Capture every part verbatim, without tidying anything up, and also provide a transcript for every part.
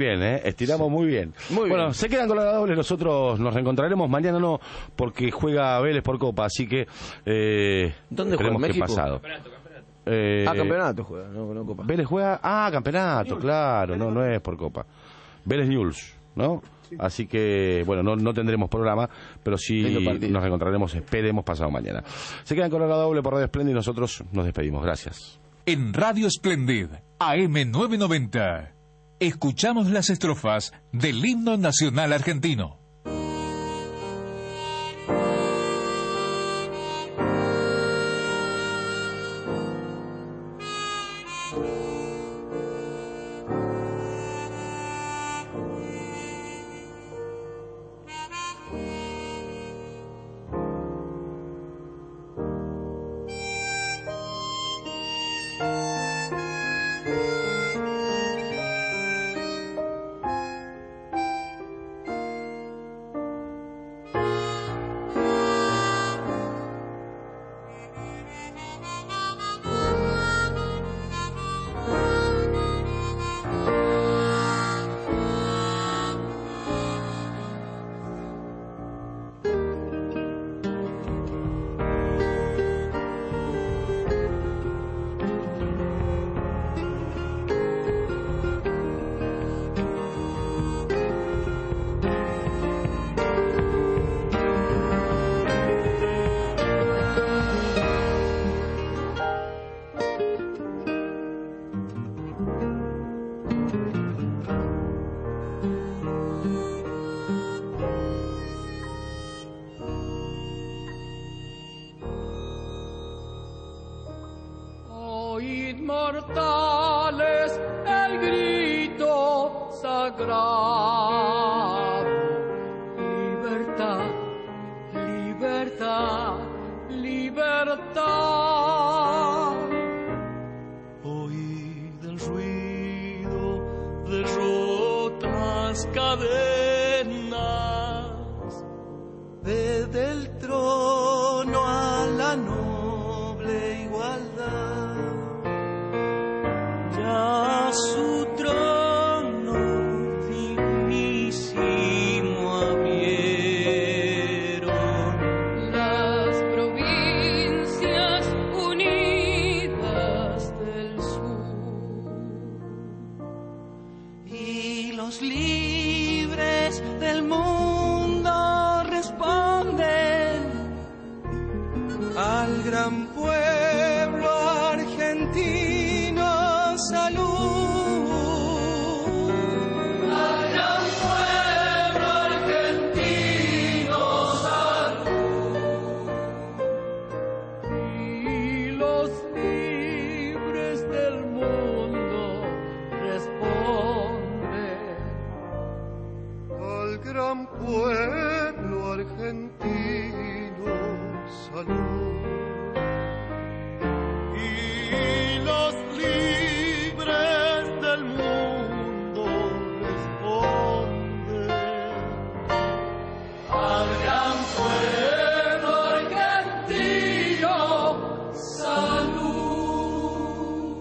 Bien, ¿eh? Estiramos Sí. muy bien. Muy bueno, bien. se quedan con la doble, nosotros nos reencontraremos mañana, no, porque juega Vélez por Copa, así que eh, ¿Dónde esperemos juega? que ¿México? pasado. Campeonato, campeonato. Eh, Ah, campeonato juega, no, no Copa. Vélez juega, ah, campeonato, claro, no, no es por Copa. Vélez News, ¿no? Así que, bueno, no, no tendremos programa, pero sí Lindo partido. nos reencontraremos, esperemos, pasado mañana. Se quedan con la doble por Radio Splendid y nosotros nos despedimos. Gracias. En Radio Splendid, A M novecientos noventa, escuchamos las estrofas del himno nacional argentino. Oíd mortales el grito sagrado. Libertad, libertad, libertad. Oíd el ruido de rotas cadenas. Ved el trono a la noble igualdad. Ya su trono dignísimo abrieron las provincias unidas del sur, y los libres del mundo responden al gran pueblo argentino. Salud al gran pueblo argentino, salud. Y los libres del mundo responden al gran pueblo argentino. Salud. Y los libres del mundo responden al gran pueblo argentino. Salud.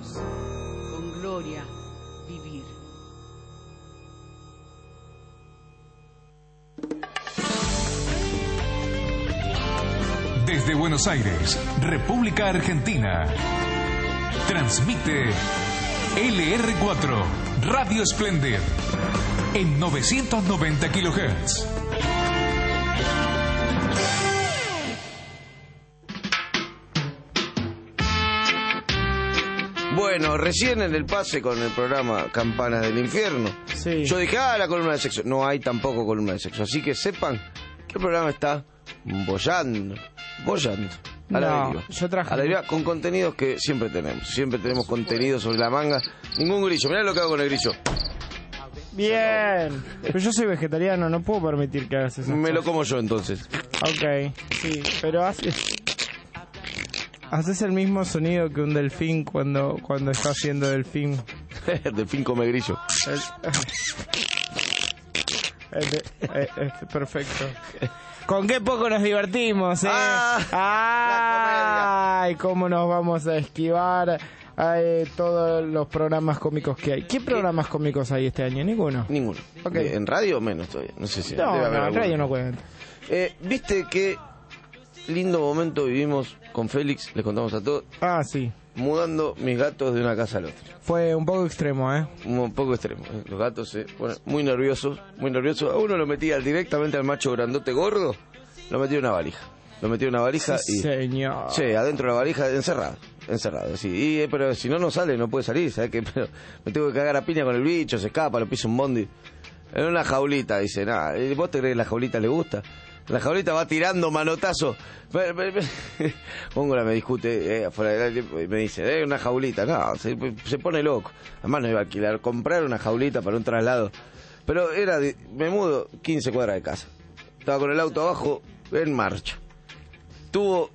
con gloria vivir. Desde Buenos Aires, República Argentina, transmite L R cuatro, Radio Splendid, en novecientos noventa kilohertz. Bueno, recién en el pase con el programa Campanas del Infierno, Sí. yo dije, ah, la columna de sexo. No hay tampoco columna de sexo. Así que sepan que el programa está bollando, bollando. A la No, deriva. yo traje- A la deriva con contenidos que siempre tenemos. Siempre tenemos contenido sobre la manga. Ningún grillo. Mirá lo que hago con el grillo. Bien. Pero yo soy vegetariano, no puedo permitir que hagas eso. Me lo como yo entonces. Ok, sí, pero haces... Haces el mismo sonido que un delfín cuando, cuando está haciendo delfín. Delfín come grillo. El- el de- eh, eh, perfecto. ¿Con qué poco nos divertimos, eh? Ah, ¡Ay! ¿Cómo nos vamos a esquivar eh, todos los programas cómicos que hay? ¿Qué programas cómicos hay este año? Ninguno. Ninguno. Ok. En radio menos todavía. No sé si No, debe no, haber en alguno. radio no cuenta. Eh, ¿Viste qué lindo momento vivimos con Félix? Les contamos a todos. Ah, sí. Mudando mis gatos de una casa a la otra. Fue un poco extremo, ¿eh? Un poco extremo. ¿eh? Los gatos se ponen muy nerviosos, muy nerviosos. A uno lo metía directamente al macho grandote gordo, lo metía en una valija. Lo metía en una valija Sí, y... señor. Sí, adentro de la valija, encerrado. Encerrado, sí. Y, eh, pero si no, no sale, no puede salir. ¿Sabes qué? Pero me tengo que cagar a piña con el bicho, se escapa, lo pisa un bondi. En una jaulita, dice, nada. ¿Vos te crees que la jaulita le gusta? La jaulita va tirando manotazo. Póngola me discute eh, afuera del aire y me dice, eh, una jaulita. No, se, se pone loco. Además no iba a alquilar, comprar una jaulita para un traslado. Pero era, de, me mudo quince cuadras de casa. Estaba con el auto abajo, en marcha. Tuvo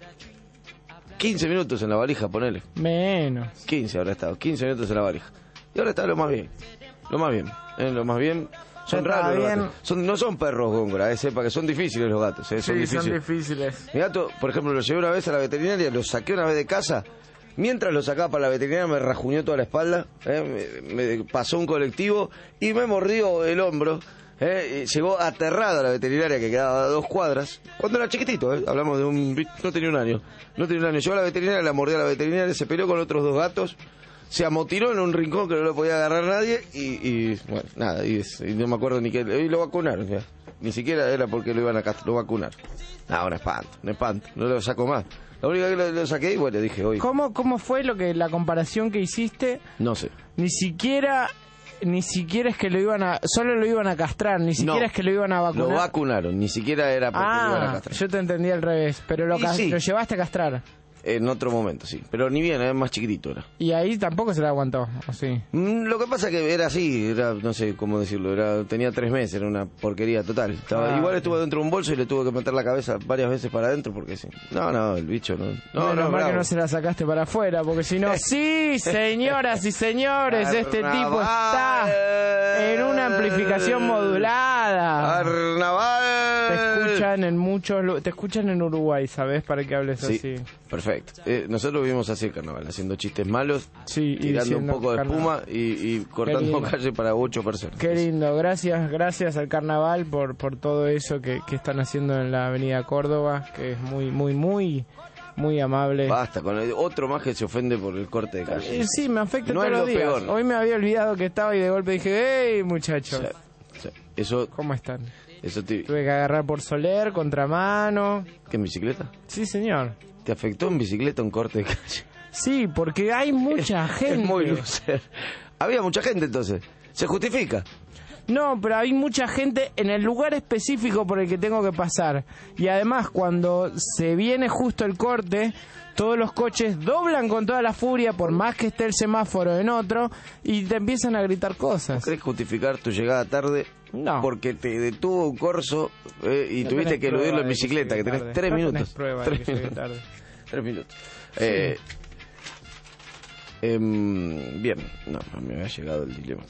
quince minutos en la valija, ponele. Menos. quince habrá estado, quince minutos en la valija. Y ahora está lo más bien. Lo más bien. Eh, lo más bien. Son Está raros los bien. gatos. Son, no son perros góngora, eh, sepa que son difíciles los gatos. Eh, son Sí, difíciles. son difíciles. Mi gato, por ejemplo, lo llevé una vez a la veterinaria, lo saqué una vez de casa. Mientras lo sacaba para la veterinaria me rajuñó toda la espalda, eh, me, me pasó un colectivo y me mordió el hombro. Eh, y llegó aterrado a la veterinaria que quedaba a dos cuadras. Cuando era chiquitito, eh, hablamos de un... no tenía un año. No tenía un año. Llegó a la veterinaria, la mordió a la veterinaria, se peleó con otros dos gatos. Se amotinó en un rincón que no lo podía agarrar nadie y, y bueno, nada, y, es- y no me acuerdo ni qué, y lo vacunaron ya. Ni siquiera era porque lo iban a cast- lo vacunar. No, un espanto, un espanto, no lo saco más. La única que lo, lo saqué y bueno, dije, oye, ¿Cómo, ¿Cómo fue lo que la comparación que hiciste? no sé. Ni siquiera ni siquiera es que lo iban a solo lo iban a castrar, ni siquiera No, es que lo iban a vacunar. Lo vacunaron, ni siquiera era porque lo iban a Ah, castrar. yo te entendí al revés, pero lo, Y ca- sí. lo llevaste a castrar. En otro momento, sí. Pero ni bien, es más chiquitito era. Y ahí tampoco se la aguantó, ¿o sí? Mm, Lo que pasa que era así, era, no sé cómo decirlo, era tenía tres meses, era una porquería total. Estaba, Ah, igual ok. estuvo dentro de un bolso y le tuve que meter la cabeza varias veces para adentro porque sí. No, no, el bicho no. No, Menos no, mal que bravo. no se la sacaste para afuera, porque si no... Sí, señoras y señores, este tipo está en una amplificación modulada. Carnaval. Te escuchan en muchos... lu- Te escuchan en Uruguay, ¿sabes? Para que hables Sí, así. perfecto. Eh, nosotros vivimos así el carnaval, haciendo chistes malos, Sí, y tirando un diciendo poco de carnaval. espuma y, y cortando lindo. calle para ocho personas. Qué lindo, gracias, gracias al carnaval por, por todo eso que, que están haciendo en la avenida Córdoba, que es muy, muy, muy, muy amable. Basta, con el- otro más que se ofende por el corte de calle. Eh, sí, me afecta No todos es los lo días. peor. Hoy me había olvidado que estaba y de golpe dije, hey muchachos, Sí, sí. Eso, ¿cómo están? eso te... Tuve que agarrar por Soler, contramano. ¿Qué, en bicicleta? Sí, señor. ¿Te afectó en bicicleta un corte de calle? Sí, porque hay mucha gente. Es muy loser. Había mucha gente entonces. Se justifica. No, pero hay mucha gente en el lugar específico por el que tengo que pasar. Y además, cuando se viene justo el corte, todos los coches doblan con toda la furia, por más que esté el semáforo en otro, y te empiezan a gritar cosas. ¿Crees justificar tu llegada tarde? No. Porque te detuvo un corso eh, y No tuviste tenés que eludirlo prueba en de bicicleta, que llegué tenés tarde. tres No tenés minutos. prueba de tres, que llegué minutos. tarde. Tres minutos. Eh, em, bien, no, me había llegado el dilema.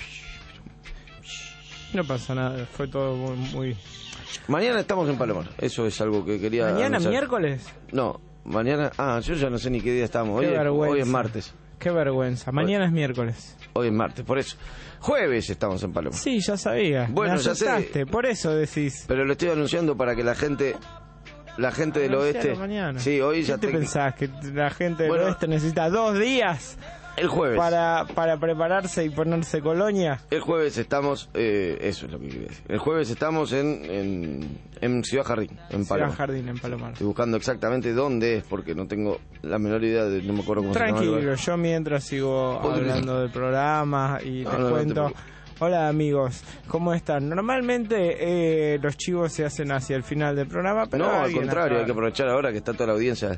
No pasa nada, fue todo muy... muy... Mañana estamos en Palomar. Eso es algo que quería ¿Mañana, anunciar. miércoles? No, mañana... Ah, yo ya no sé ni qué día estamos. Qué Hoy, es, vergüenza. hoy es martes. qué vergüenza. Mañana es miércoles. Hoy es martes, por eso. Jueves estamos en Paloma. Sí, ya sabía. Bueno, Me ya sé. asustaste, por eso decís. Pero lo estoy anunciando para que la gente... La gente del Anuncialo oeste... mañana. Sí, hoy ¿Qué ya te tengo- pensás? ¿Que la gente del Bueno. oeste necesita dos días El jueves. para, para prepararse y ponerse colonia? El jueves estamos... eh, eso es lo que quería decir. El jueves estamos en, en, en Ciudad Jardín, en Ciudad Paloma. Jardín, en Palomar. Estoy buscando exactamente dónde es, porque no tengo la menor idea de... No me acuerdo cómo se llama el Tranquilo, lugar. yo mientras sigo Vos tenés- hablando del programa y No, les no, no te cuento. preocupes. Hola amigos, ¿cómo están? Normalmente eh, los chivos se hacen hacia el final del programa, pero No, al alguien contrario, acá- hay que aprovechar ahora que está toda la audiencia.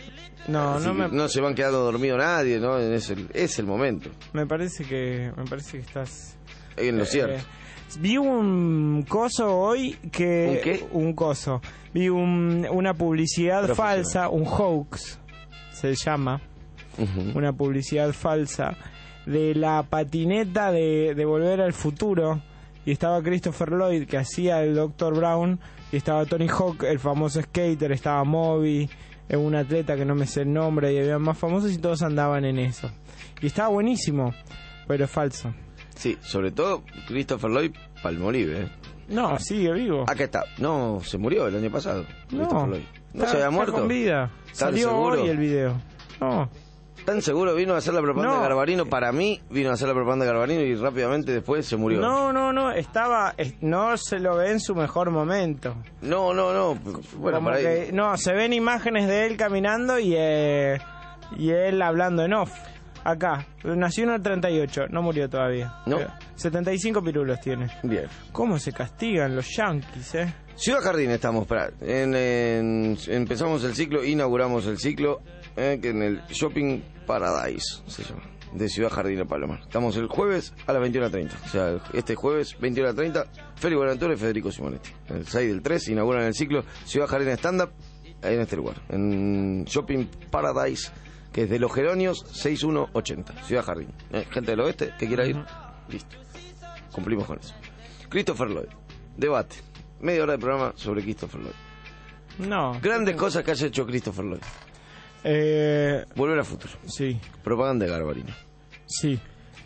No, Así no que me, no se van quedando dormido nadie, ¿no? Es el, es el momento. me parece que me parece que estás En lo eh, cierto. vi un coso hoy que ¿Un qué? un coso. Vi un- una publicidad Profesional. falsa, un hoax se llama, Ujú. una publicidad falsa de la patineta de, de Volver al Futuro, y estaba Christopher Lloyd que hacía el doctor Brown, y estaba Tony Hawk, el famoso skater, estaba Moby, eh, un atleta que no me sé el nombre, y había más famosos y todos andaban en eso, y estaba buenísimo, pero es falso. Sí, sobre todo Christopher Lloyd Palmolive, ¿eh? No, sigue vivo. Acá está. No, se murió el año pasado. No, Christopher Lloyd. ¿No está- se había está muerto? con vida. ¿Tan Salió seguro? hoy el video. No, ¿Tan seguro vino a hacer la propaganda No. de Garbarino? Para mí, vino a hacer la propaganda de Garbarino y rápidamente después se murió. no, no, no, estaba, es- no se lo ve en su mejor momento. no, no. no. Bueno, Como para ahí. que, no, se ven imágenes de él caminando y, eh, y él hablando en off. Acá, nació en el treinta y ocho, no murió todavía. No. Eh, setenta y cinco pirulos tiene. Bien. ¿Cómo se castigan los yanquis, eh? Ciudad Jardín estamos, para, en, en- empezamos el ciclo, inauguramos el ciclo eh, que en el Shopping Paradise, se llama, de Ciudad Jardín de Palomar. Estamos el jueves a las veintiuna treinta, o sea, este jueves veintiuna treinta, Feli Buenaventura y Federico Simonetti. El seis del tres inauguran el ciclo Ciudad Jardín Stand Up en este lugar, en Shopping Paradise, que es de Los Geronios seis uno ochenta, Ciudad Jardín. Eh, gente del oeste que quiera ir, listo. Cumplimos con eso. Christopher Lloyd, debate. Media hora de programa sobre Christopher Lloyd. No. Grandes cosas que haya hecho Christopher Lloyd. Eh, Volver al futuro. sí, Propaganda de Garbarino. sí.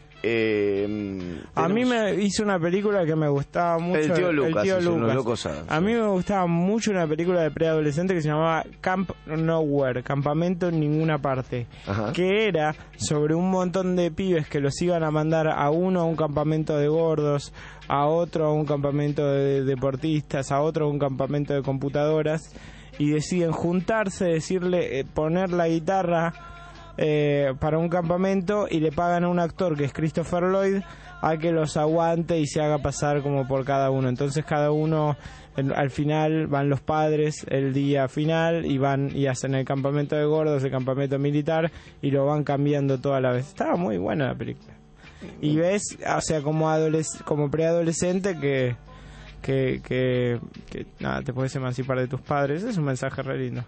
Eh, A mí tenemos- me hizo una película que me gustaba mucho. El tío Lucas, tío es unos Lucas. locos Adams, A sí. mí me gustaba mucho una película de preadolescente que se llamaba Camp Nowhere, Campamento en Ninguna Parte, Ajá. que era sobre un montón de pibes que los iban a mandar a uno a un campamento de gordos, a otro a un campamento de deportistas, a otro a un campamento de computadoras, y deciden juntarse, decirle, eh, poner la guitarra eh, para un campamento, y le pagan a un actor que es Christopher Lloyd a que los aguante y se haga pasar como por cada uno. Entonces cada uno, el- al final van los padres el día final y van y hacen el campamento de gordos, el campamento militar, y lo van cambiando toda la vez. Estaba muy buena la película. Y ves, o sea, como adoles- como preadolescente que que, que que nada, te puedes emancipar de tus padres. Es un mensaje re lindo.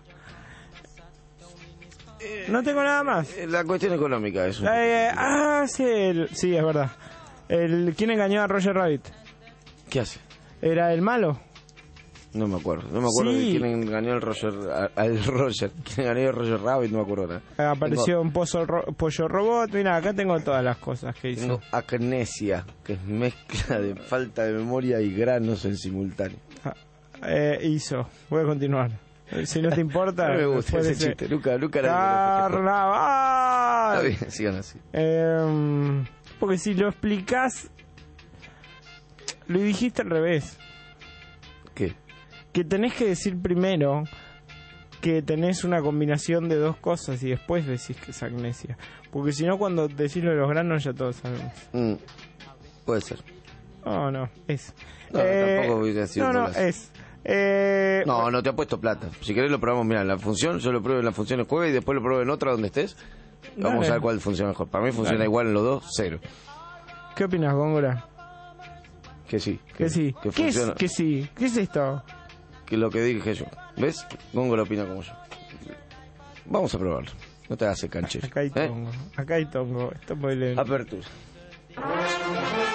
No tengo nada más. Eh, La cuestión económica es un Eh, ah, sí, el- sí, es verdad. El, ¿Quién engañó a Roger Rabbit? ¿Qué hace? ¿Era el malo? No me acuerdo. No me acuerdo Sí. de quién engañó al Roger. a- Al Roger. ¿Quién engañó al Roger Rabbit? No me acuerdo nada. Apareció un pozo ro- pollo robot. Mira, acá tengo todas las cosas que hizo. Tengo acnesia, que es mezcla de falta de memoria y granos en simultáneo. Eh, hizo. Voy a continuar. Eh, Si no te importa. No me gusta después ese de chiste. Nunca, nunca nadie me lo festejó. ¡Carnaval! Está bien, sigan así. Eh, porque si lo explicás, lo dijiste al revés. ¿Qué? Que tenés que decir primero que tenés una combinación de dos cosas y después decís que es amnesia. Porque si no, cuando decís lo de los granos ya todos sabemos. Mm, puede ser. No, no, es. No, tampoco voy a decir No, no, bolas. es. Eh, No, no te ha puesto plata. Si querés lo probamos, mira, en la función, yo lo pruebo en la función el jueves y después lo pruebo en otra donde estés. Vamos Dale. a ver cuál funciona mejor. Para mí funciona Dale. igual en los dos, cero. ¿Qué opinas, Góngora? Que sí. Que sí. Que ¿Qué es? funciona. Que sí. ¿Qué es esto? Que lo que dije yo. ¿Ves? Gongo lo opina como yo. Vamos a probarlo. No te hagas el canchero. Acá hay ¿Eh? tongo. Acá hay tongo. Esto es muy lento. Apertura.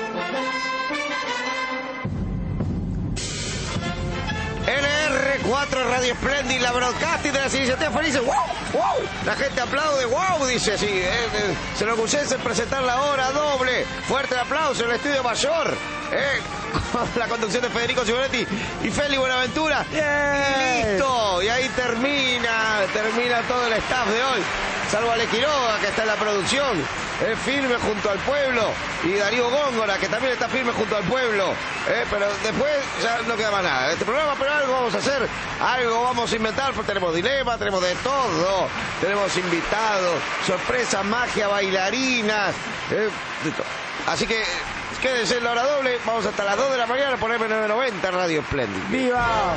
L R cuatrocientos Esto es Radio Splendid, la broadcasting de las iniciativas felices. ¡Wow! ¡Wow! La gente aplaude. ¡Wow! Dice así. Eh, eh, se enorgullece en presentar la hora doble. Fuerte el aplauso en el estudio mayor. Eh, con la conducción de Federico Simonetti y Feli Buenaventura. Yeah. Y listo. Y ahí termina, termina todo el staff de hoy. Salvo Ale Quiroga, que está en la producción, eh, firme junto al pueblo, y Darío Góngora, que también está firme junto al pueblo, eh, pero después ya no queda más nada de este programa, pero algo vamos a hacer, algo vamos a inventar, porque tenemos dilema, tenemos de todo, tenemos invitados, sorpresa, magia, bailarinas, eh, de todo. Así que quédense en la hora doble, vamos hasta las dos de la mañana por M nueve noventa Radio Splendid. ¡Viva!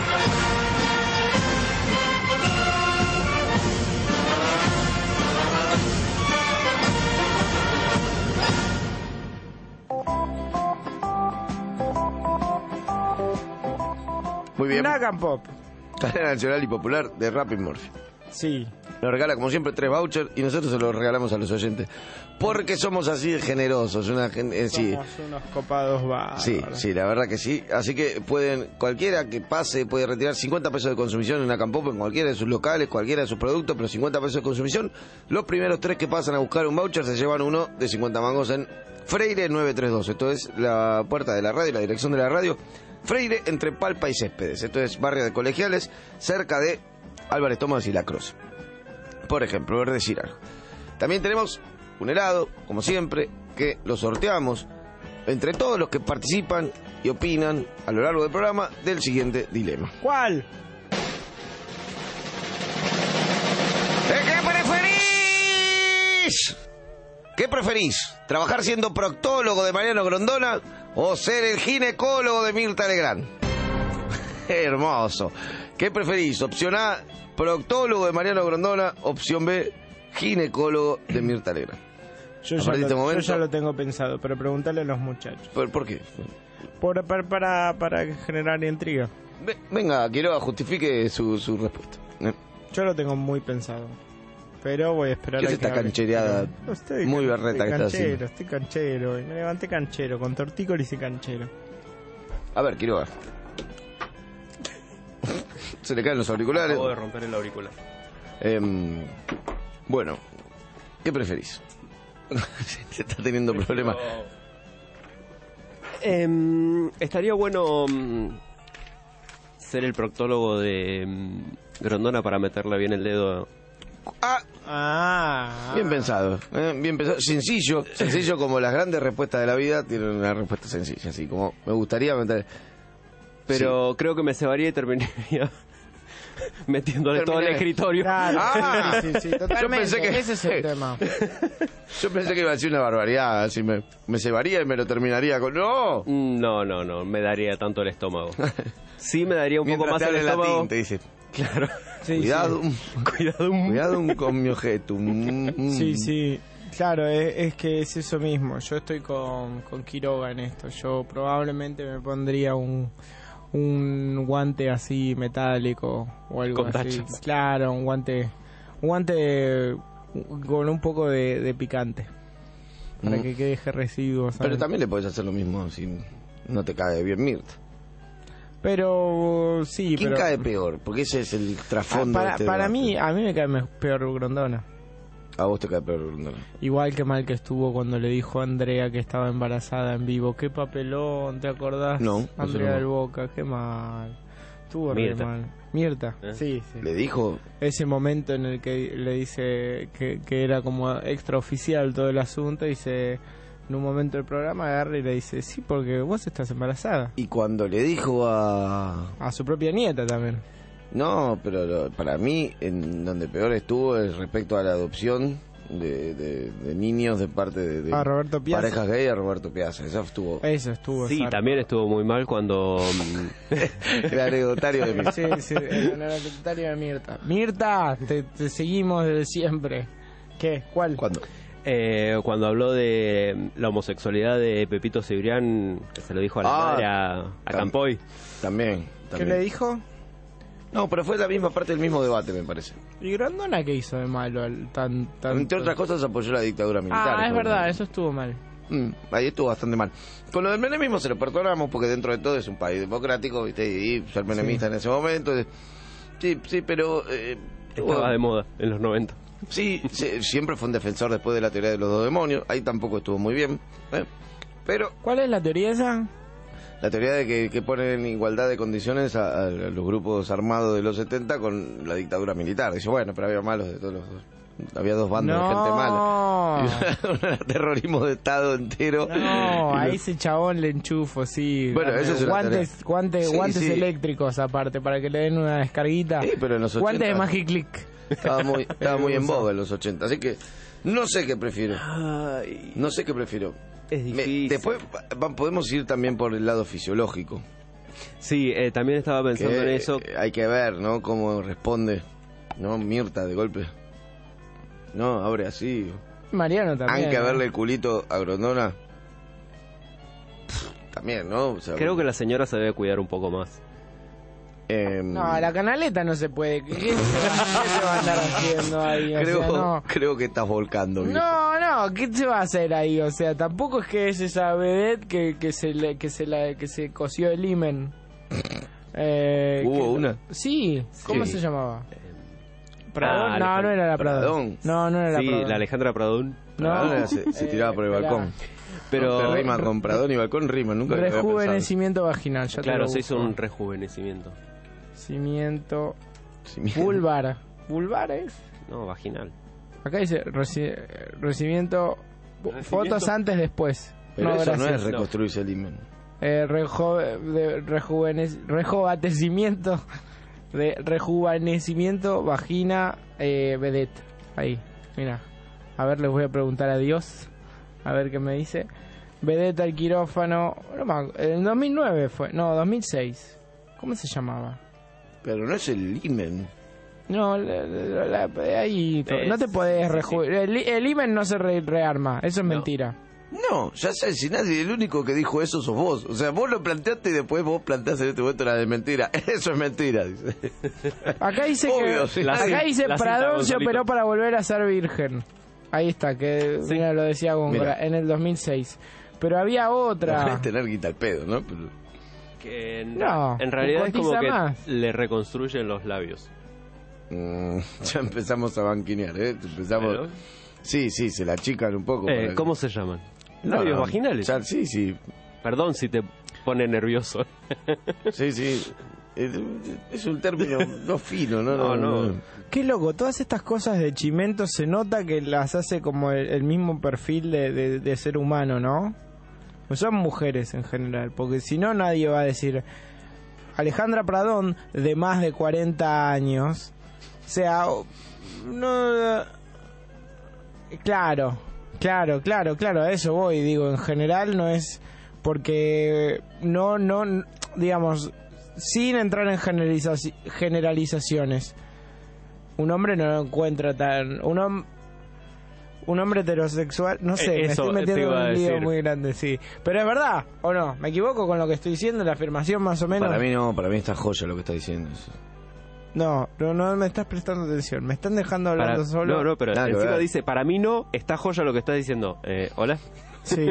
Muy bien. Nagan Pop. Cadena Nacional y Popular de Rapid Murphy. Sí. Nos regala, como siempre, tres vouchers y nosotros se los regalamos a los oyentes. Porque somos así de generosos. Una gente, eh, sí. Somos unos copados bárbaros. Sí, sí, la verdad que sí. Así que pueden, cualquiera que pase puede retirar cincuenta pesos de consumición en Nagan Pop, en cualquiera de sus locales, cualquiera de sus productos, pero cincuenta pesos de consumición. Los primeros tres que pasan a buscar un voucher se llevan uno de cincuenta mangos en Freire nueve tres dos. Esto es la puerta de la radio, la dirección de la radio. Freire, entre Palpa y Céspedes. Esto es barrio de Colegiales, cerca de Álvarez Tomás y La Cruz. Por ejemplo, por decir algo. También tenemos un helado, como siempre, que lo sorteamos entre todos los que participan y opinan a lo largo del programa del siguiente dilema. ¿Cuál? ¿Qué preferís? ¿Qué preferís? ¿Trabajar siendo proctólogo de Mariano Grondona o ser el ginecólogo de Mirta Legrand? Hermoso. ¿Qué preferís? Opción A, proctólogo de Mariano Grondona. Opción B, ginecólogo de Mirta Legrand. Yo A ya, partir de lo, este momento- yo ya lo tengo pensado, pero pregúntale a los muchachos. ¿Por, por qué? Por, para, para, para generar intriga. Ve- Venga, Quiroga, justifique su, su respuesta. ¿Eh? Yo lo tengo muy pensado. Pero voy a esperar ¿Qué a es que esta hable. canchereada No, estoy, muy estoy berreta que está canchero, haciendo? Estoy canchero, y me levanté canchero, con tortícolis y canchero. A ver, Quiroga. Se le caen los auriculares. Acabo de romper el auricular. Em, bueno, ¿qué preferís? Se está teniendo problemas. Em, estaría bueno mm, ser el proctólogo de mm, Grondona para meterle bien el dedo. Ah, Ah. bien pensado, ¿eh? Bien pensado. Sencillo, sencillo como las grandes respuestas de la vida tienen una respuesta sencilla, así como me gustaría meter. Pero creo que me cebaría y terminaría metiéndole todo el Terminé. escritorio. Claro, Ah. sí, sí, sí, totalmente. pensé que- Ese es el tema. Yo pensé que iba a decir una barbaridad, así me, me cebaría y me lo terminaría con... ¡No! Mm, No, no, no, me daría tanto el estómago. Sí, me daría un poco Mientras más te el hable estómago. latín, te dice. Claro. Sí, Cuidado, Cuidado. un- cuidado un con mi objeto. Mm. Sí, sí. Claro, es, es que es eso mismo. Yo estoy con, con Quiroga en esto. Yo probablemente me pondría un, un guante así metálico o algo Con así. tachas. Claro, un guante, un guante con un poco de, de picante para Mm. que quede residuos. Pero ¿sabes? también le podés hacer lo mismo si no te cae bien Mirta. Pero sí, ¿Quién pero cae peor? Porque ese es el Ah, trasfondo de para, este para debate. mí, a mí me cae me- peor Grondona. A vos te cae peor Grondona. Igual que mal que estuvo cuando le dijo a Andrea que estaba embarazada en vivo. Qué papelón, ¿te acordás? No, eso Andrea no. del Boca, qué mal. Estuvo re Mirta. mal. Mirta, ¿Eh? sí, sí. Le dijo... Ese momento en el que le dice que, que era como extraoficial todo el asunto, dice, en un momento del programa agarra y le dice, sí, porque vos estás embarazada. Y cuando le dijo a... A su propia nieta también. No, pero lo- para mí, en donde peor estuvo es respecto a la adopción de, de- de niños de parte de, de A Roberto Piazza. parejas gay a Roberto Piazza. Eso estuvo... Eso estuvo. Sí, zarpado. también estuvo muy mal cuando... mm, El anecdotario de mi... Sí, sí, en el secretario de Mirta. Mirta, te, te seguimos desde siempre. ¿Qué? ¿Cuál? ¿Cuándo? Eh, cuando habló de la homosexualidad de Pepito Cibrián, que se lo dijo a la Ah, madre a, a tam- Campoy. También, ¿Qué también. le dijo? No, pero fue la misma parte del mismo debate, me parece. ¿Y Grondona qué hizo de malo? al- Tan, tan, Entre otras cosas apoyó la dictadura militar. Ah, es Eso- verdad, eso estuvo mal. Mm, ahí estuvo bastante mal. Con lo del menemismo se lo perdonamos porque dentro de todo es un país democrático, ¿viste? Y ser menemista en ese momento, eh, sí, sí, pero... Eh, Estaba bueno, de moda en los noventa. sí, sí, siempre fue un defensor después de la teoría de los dos demonios. Ahí tampoco estuvo muy bien. ¿eh? Pero ¿Cuál es la teoría esa? la teoría de que, que ponen en igualdad de condiciones a, a los grupos armados de los setenta con la dictadura militar. Dice, bueno, pero había malos de todos los dos. Había dos bandos de gente mala. Un terrorismo de Estado entero. No, Y a lo- ese chabón le enchufo, sí. Bueno, eso es una guantes, teoría. guantes, Sí, guantes sí. eléctricos aparte, para que le den una descarguita. Sí, pero en los Guantes de ochenta Magic Click. Estaba muy, estaba muy en boga en los ochenta. Así que no sé qué prefiero. Ay, No sé qué prefiero. es Me- difícil. después va- podemos ir también por el lado fisiológico. Sí, eh, también estaba pensando Que, en eso. eh, hay que ver, ¿no? Cómo responde, ¿no? Mirta de golpe. No, abre así. Mariano también. Hay que ¿no? verle el culito a Grondona. Pff, También, ¿no? O sea, Creo que la señora se debe cuidar un poco más. em, No, la canaleta no se puede. ¿Qué, qué se, va, qué se va a andar haciendo ahí? O creo, sea, no. creo que estás volcando. viejo. No, no, ¿qué se va a hacer ahí? O sea, tampoco es que es esa vedette que, que se le, que se la, que se cosió el himen. Eh, ¿Hubo que- una? Sí, ¿cómo Sí. se llamaba? Ah, ¿Pradón? No, no era la Pradón. Pradón. No, no era la Sí, Pradón. la Alejandra Pradón. No, Ahora se, se eh, tiraba por el esperá. balcón. Pero No, te rima con Pradón y balcón, rima. Nunca lo había pensado. Rejuvenecimiento vaginal. Ya te claro, lo se hizo busco. un rejuvenecimiento. Cimiento. Sí, mira. Vulvar. ¿Vulvar es? No, vaginal. Acá dice reci- recibimiento. Fotos antes, después. Pero no, eso gracias. no es reconstruirse el himen. Eh, rejo- de rejuvenec- rejuvenecimiento de rejuvenecimiento vagina eh, vedette. Ahí, mira. A ver, les voy a preguntar a Dios. A ver qué me dice. Vedette al quirófano. No, me ac- en dos mil nueve fue. No, dos mil seis. ¿Cómo se llamaba? Pero no es el himen. No, la- la- la- ahí. to- Es- no te podés sí, reju- El, el himen no se re- rearma. Eso es No. mentira. No, ya sabes, si nadie, el único que dijo eso sos vos. O sea, vos lo planteaste y después vos planteás en este momento la de mentira. Eso es mentira, dice. Acá dice Obvio, que sí. La acá cinta- dice la cinta, Pradón se Gonzalito. operó para volver a ser virgen. Ahí está, que Sí. mira, lo decía Góngora, Mira. en el dos mil seis. Pero había No otra. es tener guita al pedo, ¿no? Pero- Que en, No, en realidad es como cotiza que más. le reconstruyen los labios. Mm, ya empezamos a banquinear, ¿eh? Empezamos... Pero, Sí, sí, se la achican un poco. eh, para que- ¿Cómo se llaman? No, Labios no, vaginales. ya- sí, sí, Perdón si te pone nervioso. sí, sí. Es, es un término no fino, ¿no? No, no. Qué loco, todas estas cosas de Chimento se nota que las hace como el, el mismo perfil de, de- de ser humano, ¿no? Pues son mujeres en general, porque si no nadie va a decir Alejandra Pradón de más de cuarenta años. O sea, no... Claro, claro, claro, claro, a eso voy, digo, en general no es porque no, no, digamos, sin entrar en generalizaci- generalizaciones, un hombre no lo encuentra tan, un, hom- un hombre heterosexual, no sé, Eh, me eso estoy te metiendo iba en a un lío decir. muy grande, sí, pero es verdad, ¿o no? ¿Me equivoco con lo que estoy diciendo, la afirmación más o menos? Para mí no, para mí está joya lo que está diciendo. No, no, no me estás prestando atención, me están dejando Para- hablando solo. No, no, pero Nada que encima ver. dice, para mí no, está joya lo que estás diciendo. Eh, ¿Hola? Sí.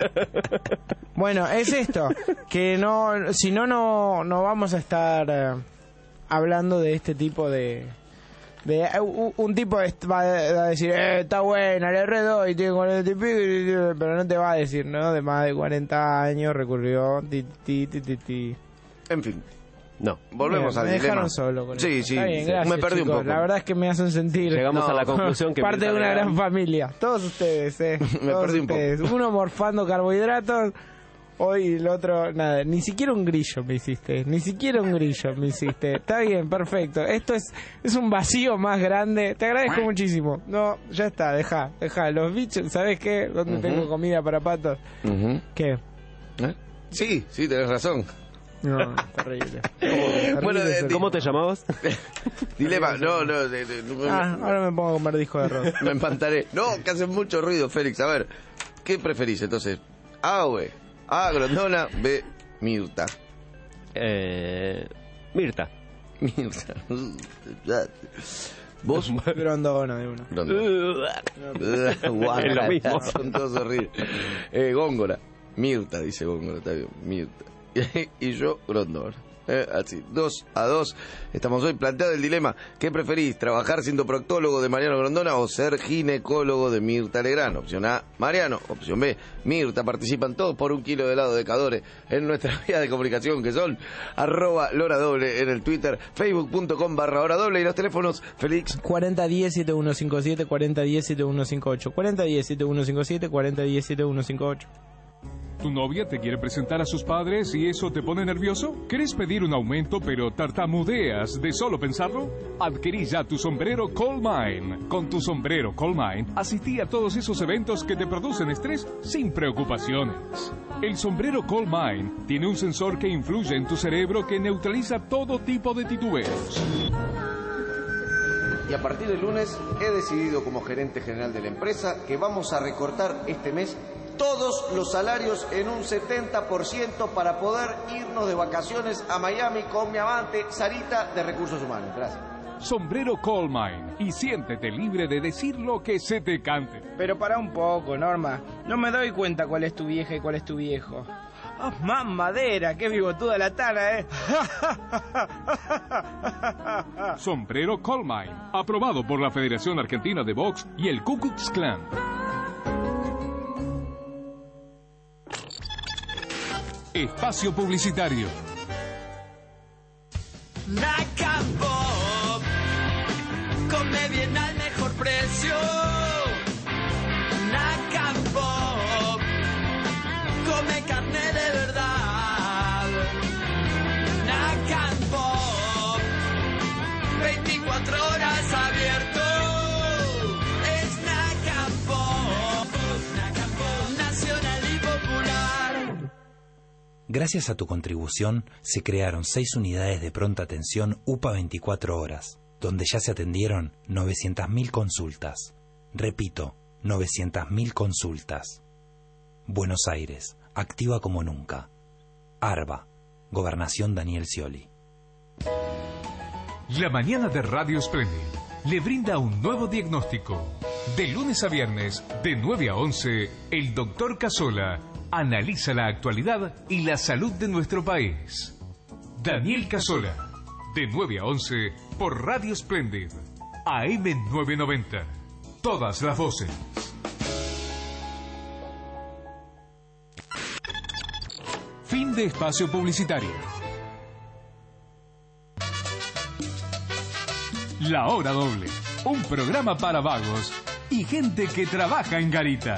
Bueno, es esto, que no, si no, no, no vamos a estar eh, hablando de este tipo de... de eh, u- un tipo est- va a decir, eh, está buena, le redo y tiene cuarenta y pico, y- pero no te va a decir, ¿no? De más de cuarenta años recurrió, ti, ti, ti, ti, ti. En fin, No. volvemos Bien, al me dilema. dejaron solo con Sí, esto. sí, Está bien, sí. gracias, me perdí chicos. un poco. La verdad es que me hacen sentir... Llegamos No. a la conclusión que parte de Mirta una Legrand- gran familia. Todos ustedes, eh. Me Todos perdí un poco. ustedes. Uno morfando carbohidratos, hoy el otro, nada. Ni siquiera un grillo me hiciste. Ni siquiera un grillo me hiciste. Está bien, perfecto. Esto es, es un vacío más grande. Te agradezco muchísimo. No, ya está, deja, deja. Los bichos, ¿sabes qué? ¿Dónde Ujú. tengo comida para patos? Ujú. ¿Qué? ¿Eh? Sí, sí, tenés razón. No, terrible. Terrible Bueno, eso. eh, ¿Cómo te llamabas? Dilema, no, no, de- de- no, Ah, ahora me pongo a comer disco de arroz. me empantaré. No, que hace mucho ruido, Félix. A ver, ¿qué preferís entonces? A, güey. A, Grondona. B, Mirta. Eh, Mirta. Mirta. ¿Vos? Grondona de uno. Grondona. Guarda, Es lo mismo. Son todos horribles. Eh, Góngora. Mirta, dice Góngora, está bien. Mirta. Y yo, Grondona. Eh, así, dos a dos. Estamos hoy planteado el dilema. ¿Qué preferís? ¿Trabajar siendo proctólogo de Mariano Grondona o ser ginecólogo de Mirta Legrand? Opción A, Mariano. Opción B, Mirta. Participan todos por un kilo de helado de Cadore en nuestra vía de comunicación, que son arroba Lora Doble en el Twitter, facebook.com barra Hora Doble, y los teléfonos, Félix. cuarenta diez, setenta y uno cincuenta y siete, cuarenta diez, setenta y uno cincuenta y ocho, cuarenta diez, setenta y uno cincuenta y siete, cuarenta diez, setenta y uno cincuenta y ocho. ¿Tu novia te quiere presentar a sus padres y eso te pone nervioso? ¿Querés pedir un aumento pero tartamudeas de solo pensarlo? Adquirí ya tu sombrero Colemine. Con tu sombrero Colemine asistí a todos esos eventos que te producen estrés sin preocupaciones. El sombrero Colemine tiene un sensor que influye en tu cerebro que neutraliza todo tipo de titubeos. Y a partir del lunes he decidido como gerente general de la empresa que vamos a recortar este mes todos los salarios en un setenta por ciento para poder irnos de vacaciones a Miami con mi amante Sarita de Recursos Humanos. Gracias. Sombrero Colemine, y siéntete libre de decir lo que se te cante. Pero para un poco, Norma. No me doy cuenta cuál es tu vieja y cuál es tu viejo. ¡Oh, más madera! ¡Qué bigotuda la tana, eh! Sombrero Colemine, aprobado por la Federación Argentina de Box y el Ku Klux Klan. Espacio publicitario. Naca Pop, come bien al mejor precio. Naca Pop, come carne de verdad. Naca Pop, veinticuatro horas abierto. Es Naca Pop, Naca Pop, nacional y popular. Gracias a tu contribución, se crearon seis unidades de pronta atención U P A veinticuatro horas, donde ya se atendieron novecientas mil consultas. Repito, novecientas mil consultas. Buenos Aires, activa como nunca. ARBA, Gobernación Daniel Scioli. La mañana de Radio Splendid le brinda un nuevo diagnóstico. De lunes a viernes, de nueve a once, el doctor Casola analiza la actualidad y la salud de nuestro país. Daniel Casola, de nueve a once, por Radio Splendid, A M novecientos noventa. Todas las voces. Fin de espacio publicitario. La Hora Doble, un programa para vagos y gente que trabaja en garita.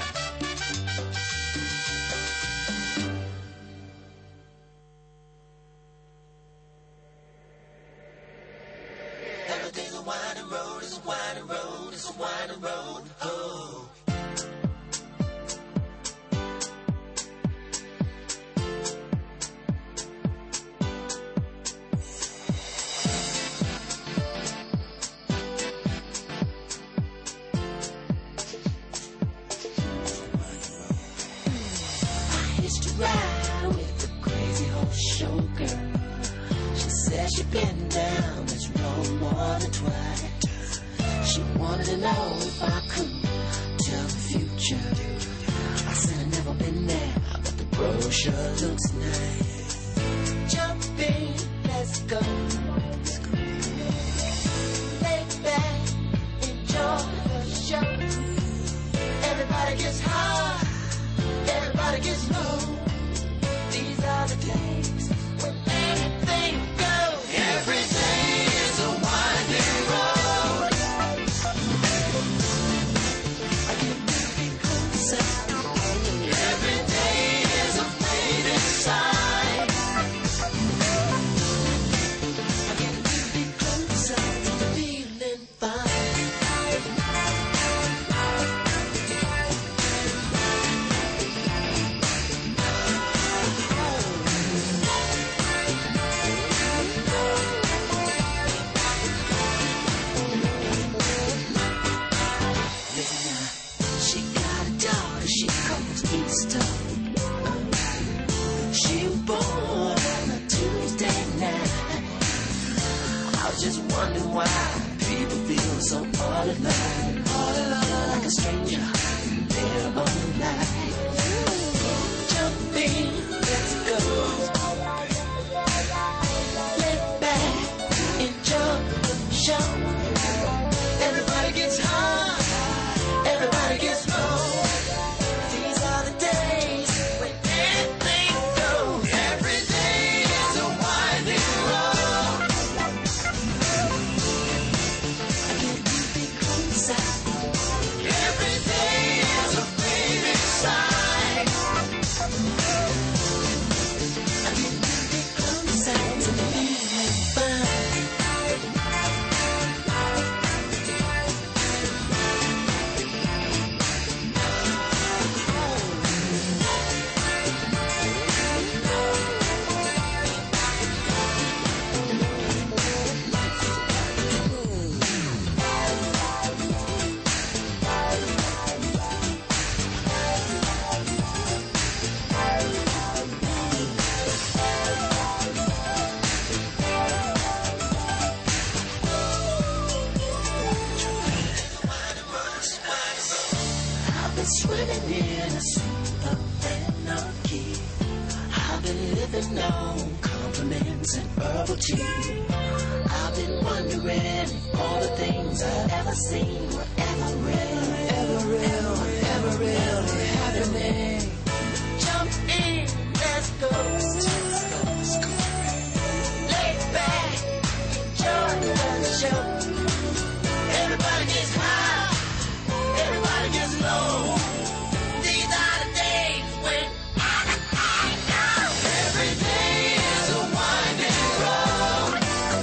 I've been swimming in a soup of anarchy. I've been living on compliments and bubble tea. I've been wondering if all the things I've ever seen were ever real, ever real, ever really happening. Jump in, let's go. Let's go. Lay back, enjoy the show. Everybody gets high, everybody gets low. These are the days when everything goes. Every day is a winding road.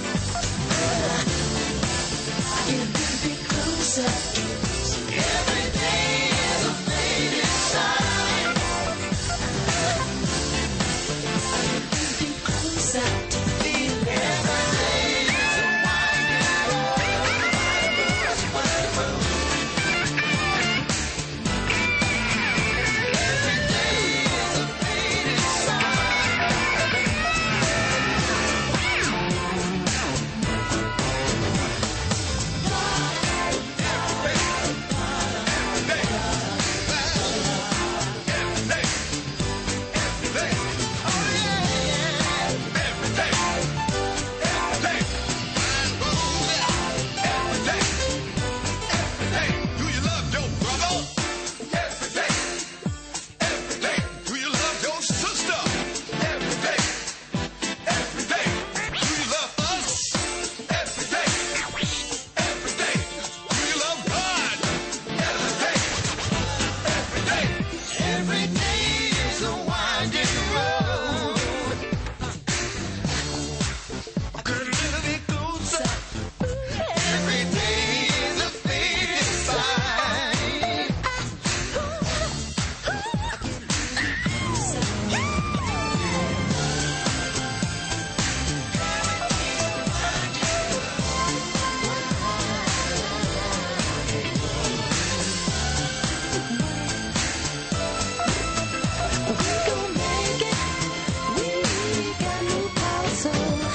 I get a little bit closer. Every day is a faded sign. I get a little bit closer to feel every day is a winding road. Winding road. Every day is a faded sign. Every day is a winding road. I got a little bit closer. Every day is a faded sign. We gon' make it. We got no power, so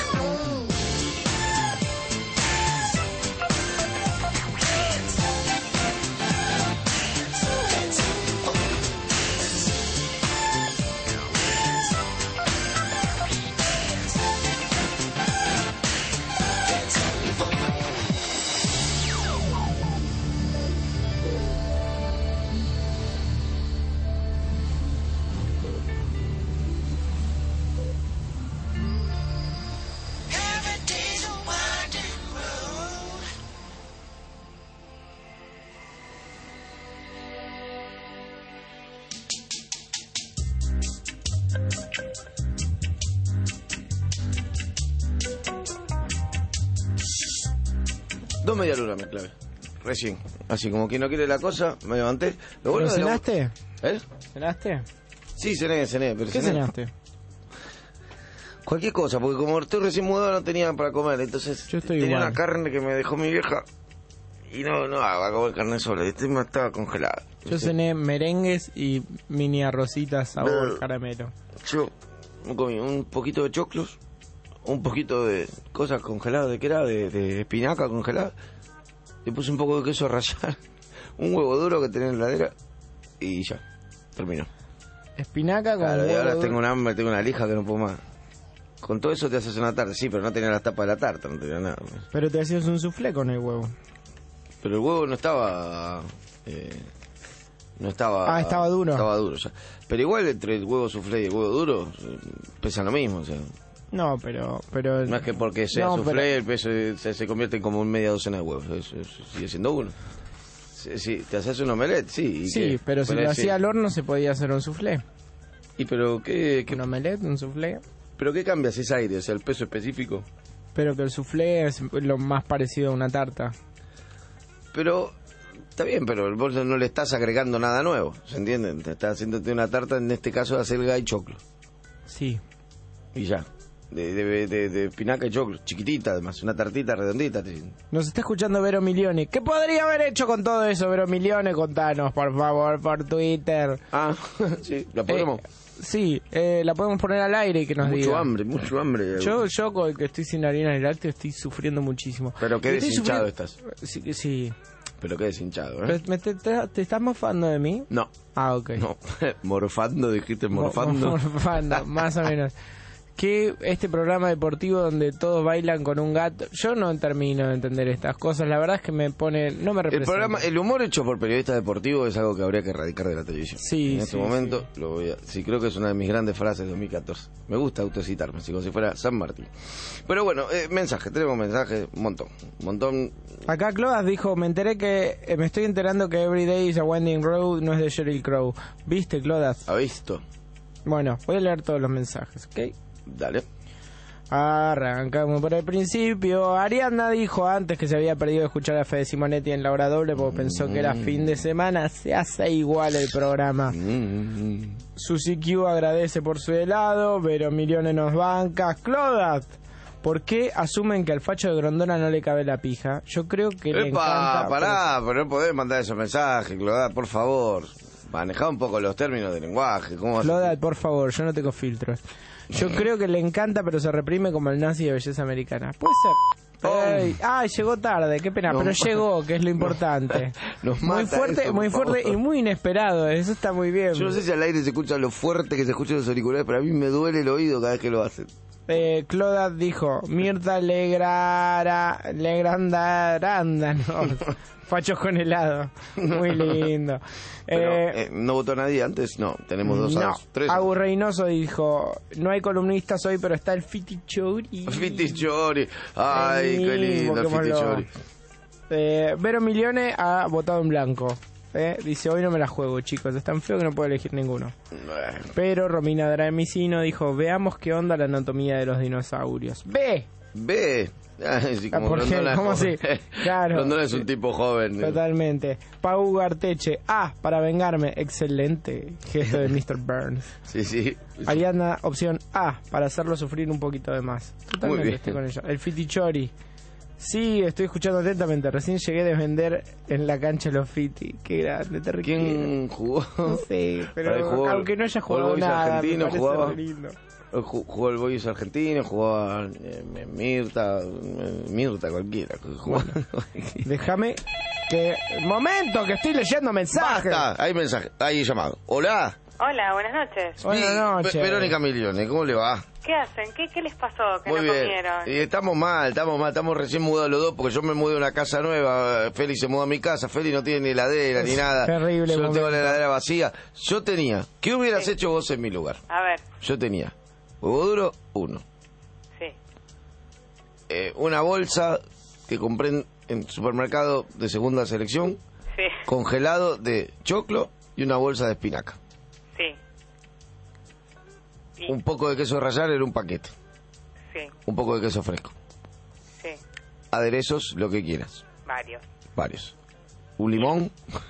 every day's a winding road. Dos medialunas me clavé. Recién. Así como quien no quiere la cosa, me levanté. Lo ¿Pero bueno de la- cenaste? ¿Eh? ¿Cenaste? Sí, cené, cené. Pero ¿Qué cené. cenaste? Cualquier cosa, porque como estoy recién mudado no tenía para comer, entonces Yo estoy tenía igual. una carne que me dejó mi vieja y no, no va a comer carne sola, este tema estaba congelado. Yo cené merengues y mini arrocitas sabor Brr. caramelo. Yo me comí un poquito de choclos, un poquito de cosas congeladas, ¿de qué era? De, de espinaca congelada. Le puse un poco de queso a rallar, un huevo duro que tenía en la heladera y ya, terminó. Espinaca con Claro, y huevo ahora duro. tengo un hambre, tengo una lija que no puedo más. Con todo eso te haces una tarta, sí, pero no tenía la tapa de la tarta, no tenía nada. Pero te hacías un soufflé con el huevo. Pero el huevo no estaba... eh, no estaba... Ah, estaba duro. Estaba duro, ya. Pero igual entre el huevo soufflé y el huevo duro eh, pesan lo mismo, o sea... No, pero... pero No es que porque sea no, soufflé pero- el peso eh, se, se convierte en como en media docena de huevos, eso, eso sigue siendo uno. Sí, sí, te haces un omelette, sí. ¿y Sí, qué? pero si lo sí. hacía al horno se podía hacer un soufflé. ¿Y pero qué, qué, Un omelette, un soufflé. pero qué cambia si es aire? O sea, el peso específico. Pero que el soufflé es lo más parecido a una tarta. Pero... Está bien, pero vos no le estás agregando nada nuevo, ¿se entiende? Te estás haciéndote una tarta, en este caso de acelga y choclo. Sí. Y ya. De, de, de, de espinaca y choclo. Chiquitita, además. Una tartita redondita. Nos está escuchando Vero Milione. ¿Qué podría haber hecho con todo eso, Vero Milione? Contanos, por favor, por Twitter. Ah, sí. ¿La podemos? Eh, sí, eh, la podemos poner al aire y que nos Mucho diga. hambre, mucho hambre. Yo, yo con el que estoy sin harina en el lácteo estoy sufriendo muchísimo. Pero qué Estoy deshinchado sufriendo- estás. Sí, sí. pero qué deshinchado, ¿eh? Pero ¿Me te, te, ¿Te estás mofando de mí? No. Ah, ok. No, morfando, dijiste Mo- morfando. Morfando, más o menos. Que este programa deportivo donde todos bailan con un gato, yo no termino de entender estas cosas, la verdad es que me pone, no me El representa. programa, el humor hecho por periodistas deportivos es algo que habría que erradicar de la televisión. Sí, en este sí, momento lo voy a, sí, creo que es una de mis grandes frases de dos mil catorce. Me gusta autocitarme, así como si fuera San Martín. Pero bueno, eh, mensaje, tenemos mensajes, un montón, un montón. Acá Clodas dijo, me enteré que, eh, me estoy enterando que Every Day is a Winding Road no es de Sheryl Crow. ¿Viste, Clodas? ¿Ha visto? Bueno, voy a leer todos los mensajes, ¿ok? Dale. Arrancamos por el principio. Ariadna dijo antes que se había perdido escuchar a Fede Simonetti en la hora doble porque pensó que era fin de semana. Se hace igual el programa. Mm. Susi Q agradece por su helado. Vero Milione nos banca. Clodat, ¿por qué asumen que al facho de Grondona no le cabe la pija? Yo creo que le Epa, encanta. pará, pero no podés mandar esos mensajes, Clodad, por favor. Manejá un poco los términos del lenguaje. ¿Cómo vas a- Clodat, por favor, yo no tengo filtros. Yo creo que le encanta, pero se reprime como el nazi de belleza americana. Puede ser. Oh. Ay, ay, llegó tarde, qué pena, No. pero llegó, que es lo importante. Nos Muy mata fuerte, eso, por muy fuerte favor. y muy inesperado, eso está muy bien. Yo no sé si al aire se escucha lo fuerte que se escucha en los auriculares, pero a mí me duele el oído cada vez que lo hacen. Eh, Clodat dijo, Mirta Legrara, Legrandaranda, no, fachos con helado, muy lindo. Pero, Eh, eh, ¿no votó nadie antes? No, tenemos dos a no, dos. Tres a Agus dos. Reynoso dijo, no hay columnistas hoy, pero está el Fitichori. Fitichori. Ay, qué lindo el Invoquémoslo. Fitichori. Eh, Vero Milione ha votado en blanco. Eh, dice, hoy no me la juego, chicos, es tan feo que no puedo elegir ninguno. Bueno, Pero Romina Dramicino dijo, veamos qué onda la anatomía de los dinosaurios. ¡Ve! ve. Ay, sí, Ah, como ¿por qué? Grondona es ¿Cómo joven. así? Claro. Grondona es un tipo joven. Totalmente. Pau Garteche. Ah, para vengarme. Excelente gesto de mister Burns. Sí, sí. Ariadna, opción A, para hacerlo sufrir un poquito de más. Totalmente bien. estoy con ella. El Fitichori. Sí, estoy escuchando atentamente. Recién llegué de vender en la cancha los Fiti. Qué grande, te requiero. ¿Quién jugó? No sé, Para el pero jugó- aunque no haya jugó el jugado Boys nada, argentino, me parece jugaba. re lindo. Ju- Jugó el Boys argentino, jugaba eh, Mirta, eh, Mirta cualquiera. Jugó- Déjame que... Momento, que estoy leyendo mensajes. Basta, hay mensaje, hay llamado. Hola. Hola, buenas noches. Buenas Vi- noches. Ve- Verónica Milione, ¿cómo le va? ¿Qué hacen? ¿Qué, qué les pasó que Muy no bien. comieron? Y estamos mal, estamos mal, estamos recién mudados los dos porque yo me mudé a una casa nueva, Félix se mudó a mi casa, Félix no tiene ni heladera ni nada. terrible Yo momento. tengo la heladera vacía. Yo tenía, ¿qué hubieras Sí. hecho vos en mi lugar? A ver, Yo tenía huevo duro, uno. sí. Eh, una bolsa que compré en, en supermercado de segunda selección, Sí, congelado de choclo y una bolsa de espinaca. sí. Y- Un poco de queso rallar era un paquete. Sí, Un poco de queso fresco. sí. Aderezos, lo que quieras. Varios. Varios. Un limón.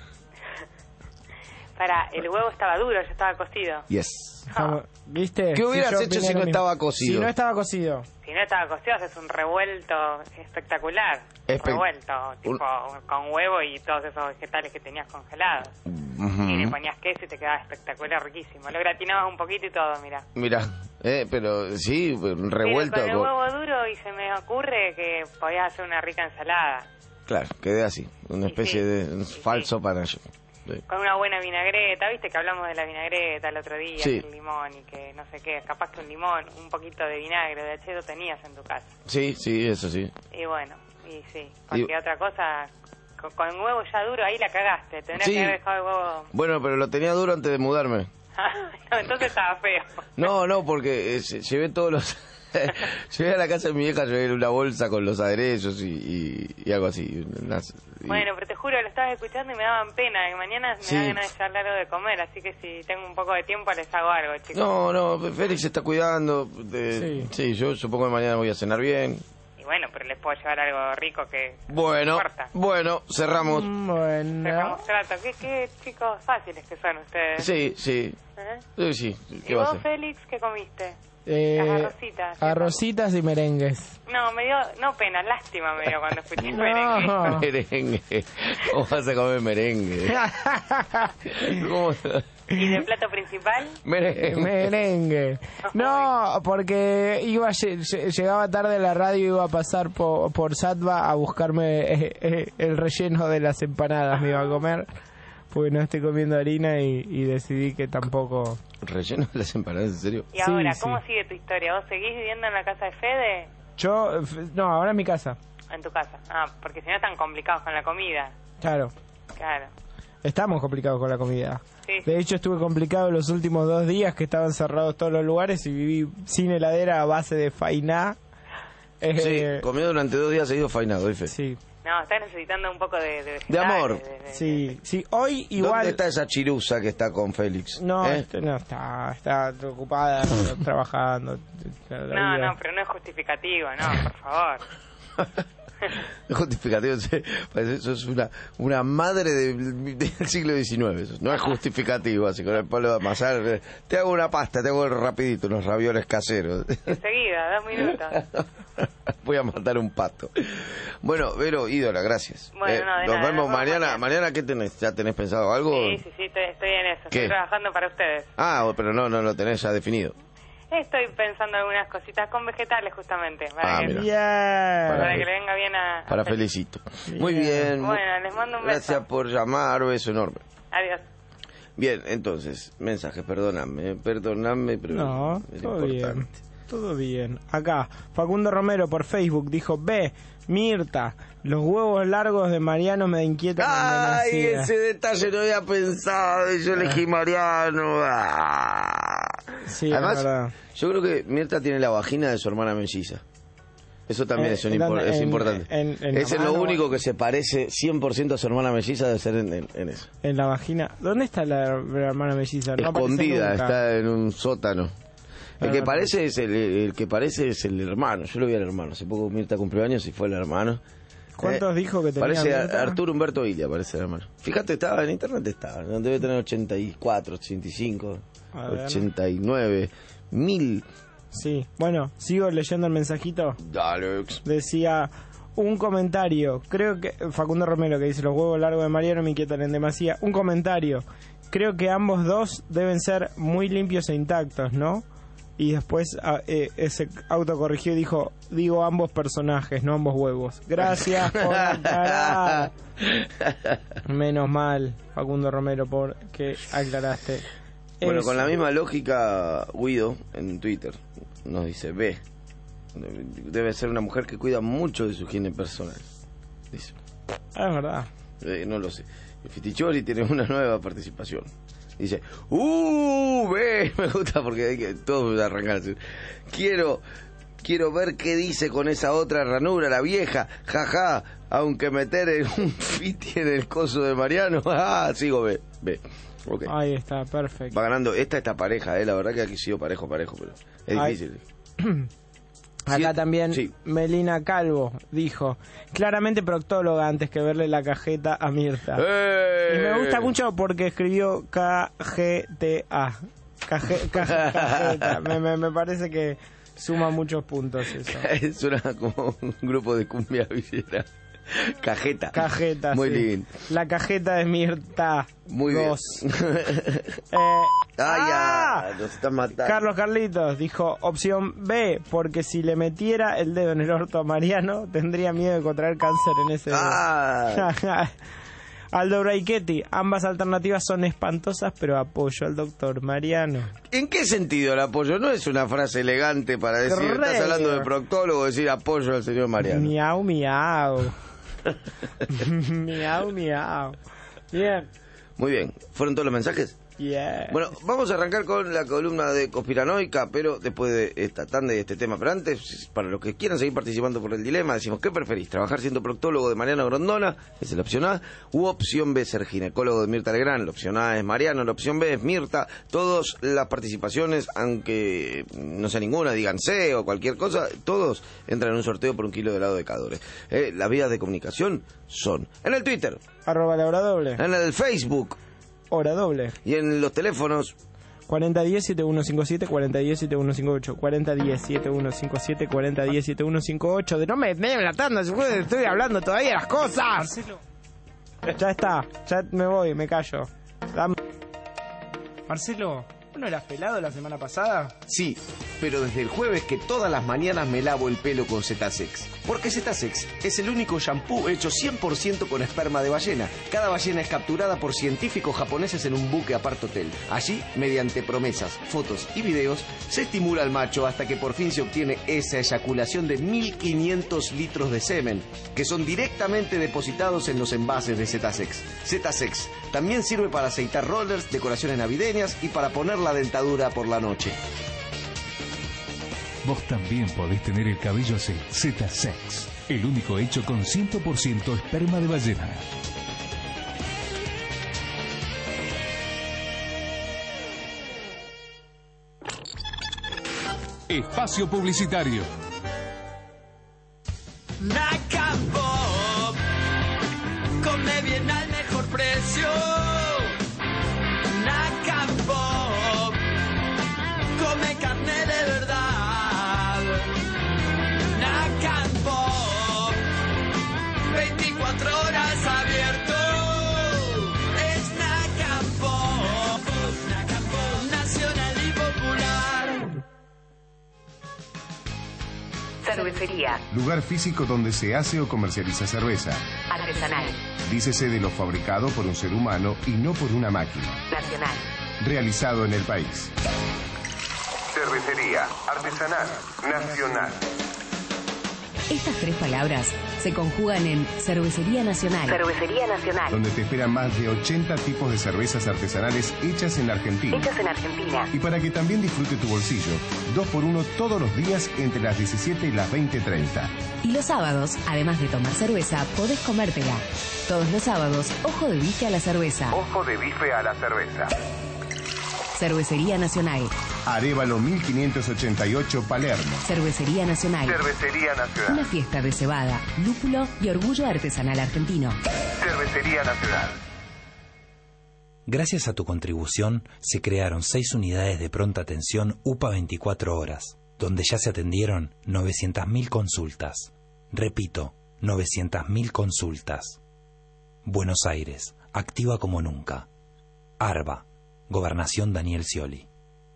Para, el huevo estaba duro, ya estaba cocido. Yes. Vamos, ¿Viste? ¿Qué hubieras yo hecho opino si lo no mismo. estaba cocido? Si no estaba cocido. Si no estaba cocido, haces un revuelto espectacular. Espe- revuelto, tipo un- con huevo y todos esos vegetales que tenías congelados. Ujú. Y le ponías queso y te quedaba espectacular, riquísimo. Lo gratinabas un poquito y todo, mira. Mira, eh, pero sí, revuelto. Pero con el con- huevo duro y se me ocurre que podías hacer una rica ensalada. Claro, quedé así, una Y especie sí, de y sí. falso panache. Sí. Con una buena vinagreta, viste que hablamos de la vinagreta el otro día, Sí. el limón y que no sé qué, capaz que un limón, un poquito de vinagre, de acheto tenías en tu casa. Sí, sí, eso sí. Y bueno, y sí, cualquier otra cosa, con, con huevo ya duro ahí la cagaste, tendrías Sí. que haber dejado el huevo... Bueno, pero lo tenía duro antes de mudarme. No, entonces estaba feo. No, no, porque eh, se- llevé todos los... llevé a la casa de mi vieja, llevé una bolsa con los aderezos y, y, y algo así. unas- y- Bueno, pero te juro, lo estabas escuchando y me daban pena, que mañana me Sí. da ganas de charlar algo de comer, así que si tengo un poco de tiempo les hago algo, chicos. No, no, Félix se está cuidando. de- Sí. sí, yo supongo que mañana voy a cenar bien. Y bueno, pero les puedo llevar algo rico que... Bueno, Corta. bueno, cerramos. Bueno. Cerramos trato. ¿Qué, qué chicos fáciles que son ustedes. Sí, sí. ¿Eh? Sí, sí. ¿Y ¿Qué va a vos, hacer? Félix, qué comiste? Eh, Las arrocitas. ¿cierto? arrocitas y merengues. No, me dio, no pena, lástima me dio cuando escuché el No. merengue. Merengue. ¿Cómo vas a comer merengue? ¿Cómo? ¿Y de plato principal? Merengue. Merengue. No, porque iba a lle- lle- llegaba tarde a la radio y iba a pasar por, por Satva a buscarme eh, eh, el relleno de las empanadas. Me iba a comer, porque no estoy comiendo harina y, y decidí que tampoco... ¿Relleno de las empanadas, en serio? Y ahora, Sí, ¿cómo sí. sigue tu historia? ¿Vos seguís viviendo en la casa de Fede? Yo, f- no, ahora en mi casa. En tu casa. Ah, porque si no están complicados con la comida. Claro, Claro. estamos complicados con la comida. Sí. De hecho, estuve complicado los últimos dos días que estaban cerrados todos los lugares y viví sin heladera a base de fainá. Eh, Sí, comió durante dos días seguidos fainado, doy fe. sí, No, estás necesitando un poco de... De, De vegetales, amor. de- de- sí, sí. Hoy igual... ¿Dónde está esa chirusa que está con Félix? No, ¿Eh? este- no está, está ocupada trabajando. La No, vida. no, pero no es justificativo, no, por favor. Es justificativo, sí. Parece- eso es una, una madre del, del siglo diecinueve. Eso. No es justificativo, así con el palo de amasar. eh, Te hago una pasta, te hago rapidito, unos ravioles caseros. Enseguida, dos minutos. Voy a matar un pato. Bueno, Vero, ídola, gracias. Bueno, no, de nos nada, vemos nos vemos mañana. mañana. ¿Mañana qué tenés? ¿Ya tenés pensado algo? Sí, sí, sí, estoy, estoy en eso. ¿Qué? Estoy trabajando para ustedes. Ah, pero no, no lo tenés ya definido. Estoy pensando algunas cositas con vegetales, justamente. Para, Ah, que, mira. Yeah. para Para- que le venga bien a... a Para Fede. Felicito. Muy bien. Bueno, les mando un beso. Gracias por llamar, beso enorme. Adiós. Bien, entonces, mensaje, perdóname, perdóname, pero No, es todo bien. importante. Todo bien. Acá, Facundo Romero por Facebook dijo: Ve, Mirta, los huevos largos de Mariano me inquietan. Ay, en demasía". ese detalle no había pensado y yo elegí Mariano. Ah. Sí, es Además, verdad. yo creo que Mirta tiene la vagina de su hermana melliza. Eso también Eh, es, un ¿en impor- dónde? es En- importante. en- en la Ese es lo mano, único o- que se parece cien por ciento a su hermana melliza, debe ser en, en- en eso. En la vagina. ¿Dónde está la, la hermana melliza? No aparece Escondida, nunca. está en un sótano. El Ah, que no. parece es el, el que parece es el hermano. Yo lo vi al hermano. Hace poco Mirta cumplió años y fue el hermano. ¿Cuántos dijo que tenía Parece a- Mirta? Arturo Humberto Ilia, parece el hermano. Fíjate, estaba en internet, estaba. ¿no? Debe tener ochenta y cuatro, ochenta y cinco, A ver. ochenta y nueve, mil. Sí. Bueno, sigo leyendo el mensajito. Dale. Decía un comentario. Creo que Facundo Romero, que dice: los huevos largos de Mariano me inquietan en demasía. Un comentario. Creo que ambos dos deben ser muy limpios e intactos, ¿no? Y después a- eh, ese autocorrigió y dijo: digo ambos personajes, no ambos huevos. Gracias por aclarar. Menos mal, Facundo Romero, por que aclaraste. Bueno, Eso. con la misma lógica, Guido en Twitter nos dice: ve, debe ser una mujer que cuida mucho de su higiene personal. Dice. Ah, es verdad. Eh, no lo sé. El Fitichori tiene una nueva participación. Dice: ¡Uh! Ve, me gusta porque hay que todos arrancarse. Quiero, quiero ver qué dice con esa otra ranura, la vieja. Jaja, aunque meter en un fiti en el coso de Mariano. Ah, sigo, ve, ve. Ok. Ahí está, perfecto. Va ganando esta esta pareja, eh. La verdad que aquí ha sido parejo, parejo, pero es Ay. difícil. Acá Sí, también sí. Melina Calvo dijo: claramente proctóloga antes que verle la cajeta a Mirta. ¡Eh! Y me gusta mucho porque escribió K G T A. Caje- caje- Cajeta. Me, me, me parece que suma muchos puntos eso. Suena como un grupo de cumbia villera. Cajeta. Cajeta, Muy sí. lindo. La cajeta de Mirta. Muy Dos. bien. Eh, Ay, ¡ah! ya, nos están matando. Carlos Carlitos dijo opción B, porque si le metiera el dedo en el orto a Mariano, tendría miedo de contraer cáncer en ese dedo. Ah, Aldo Braiketti, ambas alternativas son espantosas, pero apoyo al doctor Mariano. ¿en qué sentido el apoyo? No es una frase elegante para decir, Correcto. estás hablando de proctólogo, decir apoyo al señor Mariano. Miau, miau. Miau, miau. Bien. Muy bien, ¿fueron todos los mensajes? Yeah. Bueno, vamos a arrancar con la columna de Conspiranoica, pero después de esta tanda y este tema. Pero antes, para los que quieran seguir participando por el dilema, decimos: ¿qué preferís? ¿Trabajar siendo proctólogo de Mariano Grondona? Esa es la opción A. U opción B, ser ginecólogo de Mirta Legrand. La opción A es Mariano, la opción B es Mirta. Todas las participaciones, aunque no sea ninguna, digan C o cualquier cosa, todos entran en un sorteo por un kilo de helado de Cadore. Eh, las vías de comunicación son en el Twitter, Arroba la hora doble. en el Facebook Hora doble. y en los teléfonos cuarenta diez, setenta y uno cincuenta y siete, cuarenta diez, setenta y uno cincuenta y ocho, cuarenta diez, setenta y uno cincuenta y siete, cuarenta diez, setenta y uno cincuenta y ocho. De no me den la tanda, estoy hablando todavía de las cosas. Marcelo. Ya está, ya me voy, me callo. Dame. Marcelo, ¿vos no eras pelado la semana pasada? Sí, pero desde el jueves que todas las mañanas me lavo el pelo con Zetasex. Porque Zetasex es el único shampoo hecho cien por ciento con esperma de ballena. Cada ballena es capturada por científicos japoneses en un buque apart hotel. Allí, mediante promesas, fotos y videos, se estimula al macho hasta que por fin se obtiene esa eyaculación de mil quinientos litros de semen, que son directamente depositados en los envases de Zetasex. Zetasex también sirve para aceitar rollers, decoraciones navideñas y para poner la dentadura por la noche. Vos también podés tener el cabello así. Zetasex, el único hecho con cien por ciento esperma de ballena. Espacio publicitario. Nacapop, come bien al mejor precio. Nacapop, come carne de verdad. Nacapop, veinticuatro horas abierto. Es Nacapop, Nacapop, nacional y popular. Cervecería. Lugar físico donde se hace o comercializa cerveza. Artesanal. Dícese de lo fabricado por un ser humano y no por una máquina. Nacional. Realizado en el país. Cervecería. Artesanal. Nacional. Estas tres palabras se conjugan en Cervecería Nacional. Cervecería Nacional. Donde te esperan más de ochenta tipos de cervezas artesanales hechas en Argentina. Hechas en Argentina. Y para que también disfrute tu bolsillo, dos por uno todos los días entre las diecisiete y las veinte treinta. Y los sábados, además de tomar cerveza, podés comértela. Todos los sábados, ojo de bife a la cerveza. Ojo de bife a la cerveza. Cervecería Nacional. Arévalo mil quinientos ochenta y ocho, Palermo. Cervecería Nacional. Cervecería Nacional. Una fiesta de cebada, lúpulo y orgullo artesanal argentino. Cervecería Nacional. Gracias a tu contribución, se crearon seis unidades de pronta atención U P A veinticuatro horas, donde ya se atendieron novecientas mil consultas. Repito, novecientas mil consultas. Buenos Aires, activa como nunca. ARBA, Gobernación Daniel Scioli.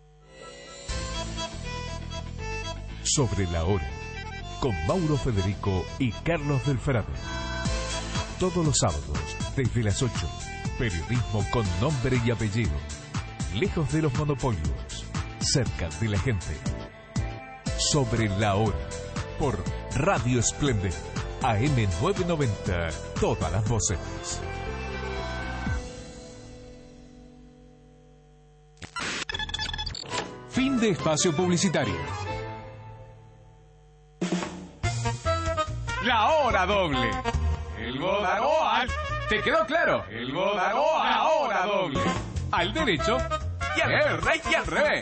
Sobre la hora, con Mauro Federico y Carlos del Frade. Todos los sábados, desde las ocho, periodismo con nombre y apellido. Lejos de los monopolios, cerca de la gente. Sobre la hora, por Radio Esplendor, A M novecientos noventa, todas las voces. Fin de espacio publicitario. La hora doble. El Godagoal. ¿Te quedó claro? El Godagoal. La hora doble. Al derecho y al, y al revés.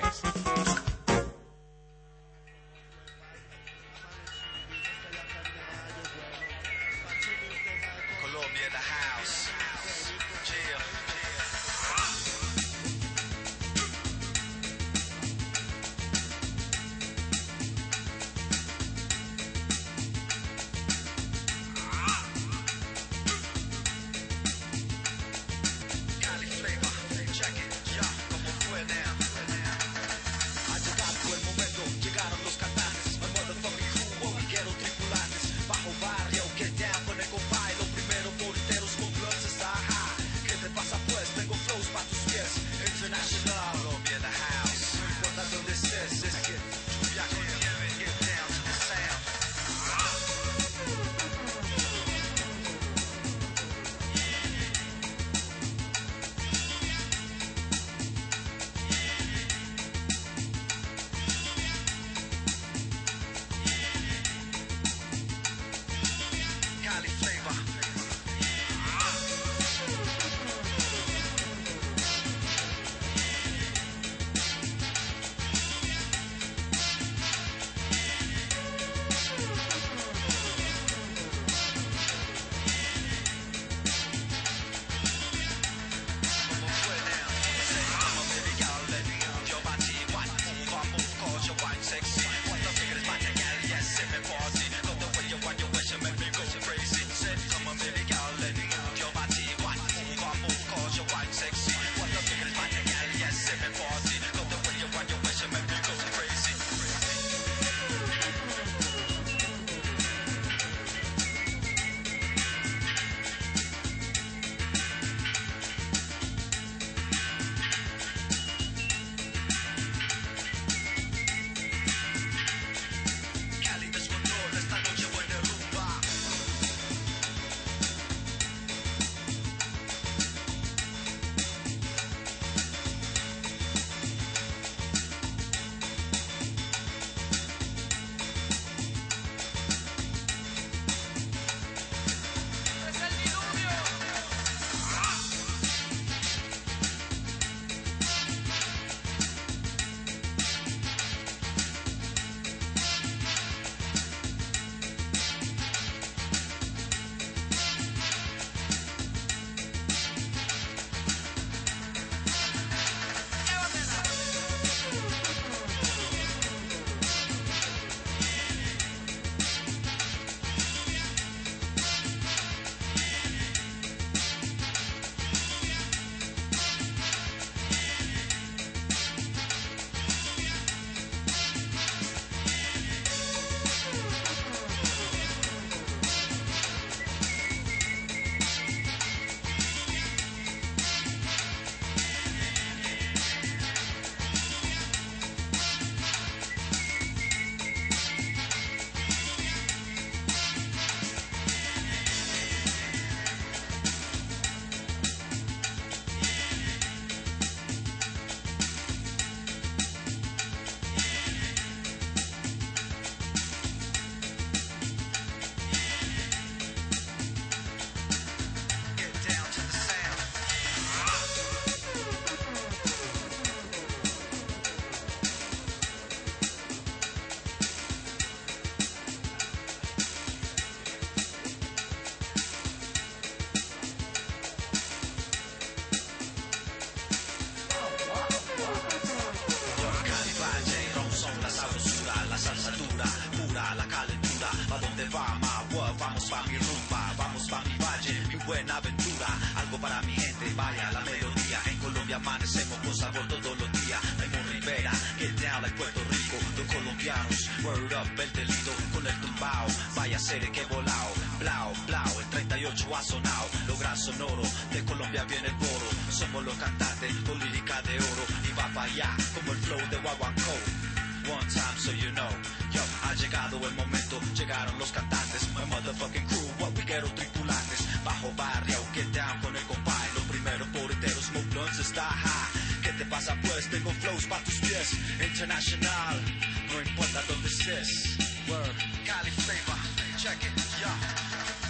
Vamos pa' mi rumba, vamos pa' mi valle, mi buena aventura. Algo para mi gente, vaya la melodía. En Colombia amanecemos con sabor todos los días. Raymond Rivera, get down like Puerto Rico. Los colombianos, word up, el delito con el tumbao. Vaya serie que volao, blau, blau. El treinta y ocho ha sonado, logra sonoro. De Colombia viene el coro. Somos los cantantes con lírica de oro. Y va pa' allá, como el flow de Guaguancó. One time so you know, yo, ha llegado el momento, llegaron los cantantes, my motherfucking crew, what we quiero tripulantes, bajo barrio, get down con el compay, los primeros porteros, smoke blunts, está high, ¿qué te pasa pues? Tengo flows pa' tus pies, international, no importa dónde estés, word, Cali flavor, check it, yeah.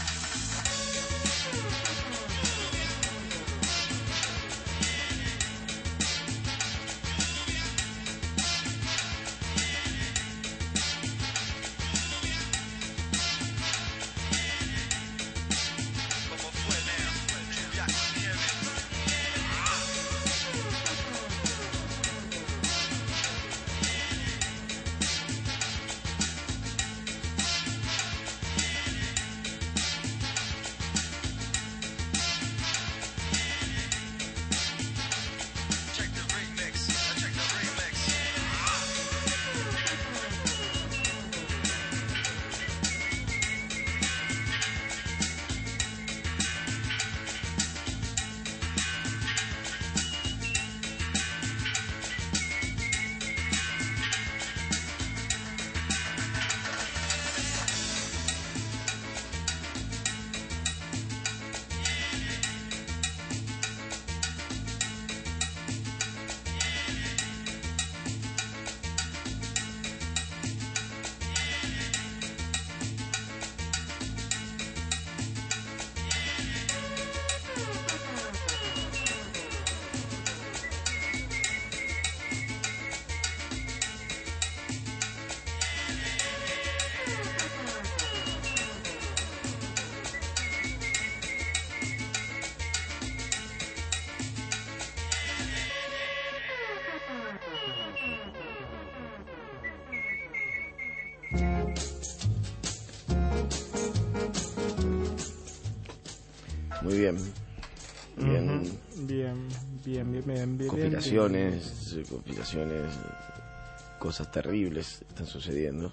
Muy bien. Bien. Uh-huh. Bien, bien, bien, bien, bien. Complicaciones, bien. complicaciones, cosas terribles están sucediendo.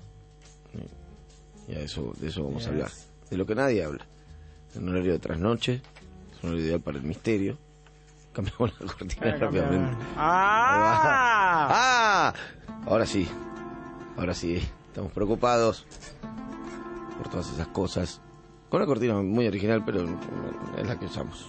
Y a eso, de eso vamos yes. a hablar. De lo que nadie habla. En un horario de trasnoche, es un horario ideal para el misterio. Cambiamos la cortina ah, rápidamente. ¡Ah! ¡Ah! Ahora sí, ahora sí. Estamos preocupados por todas esas cosas. Con una cortina muy original, pero es la que usamos.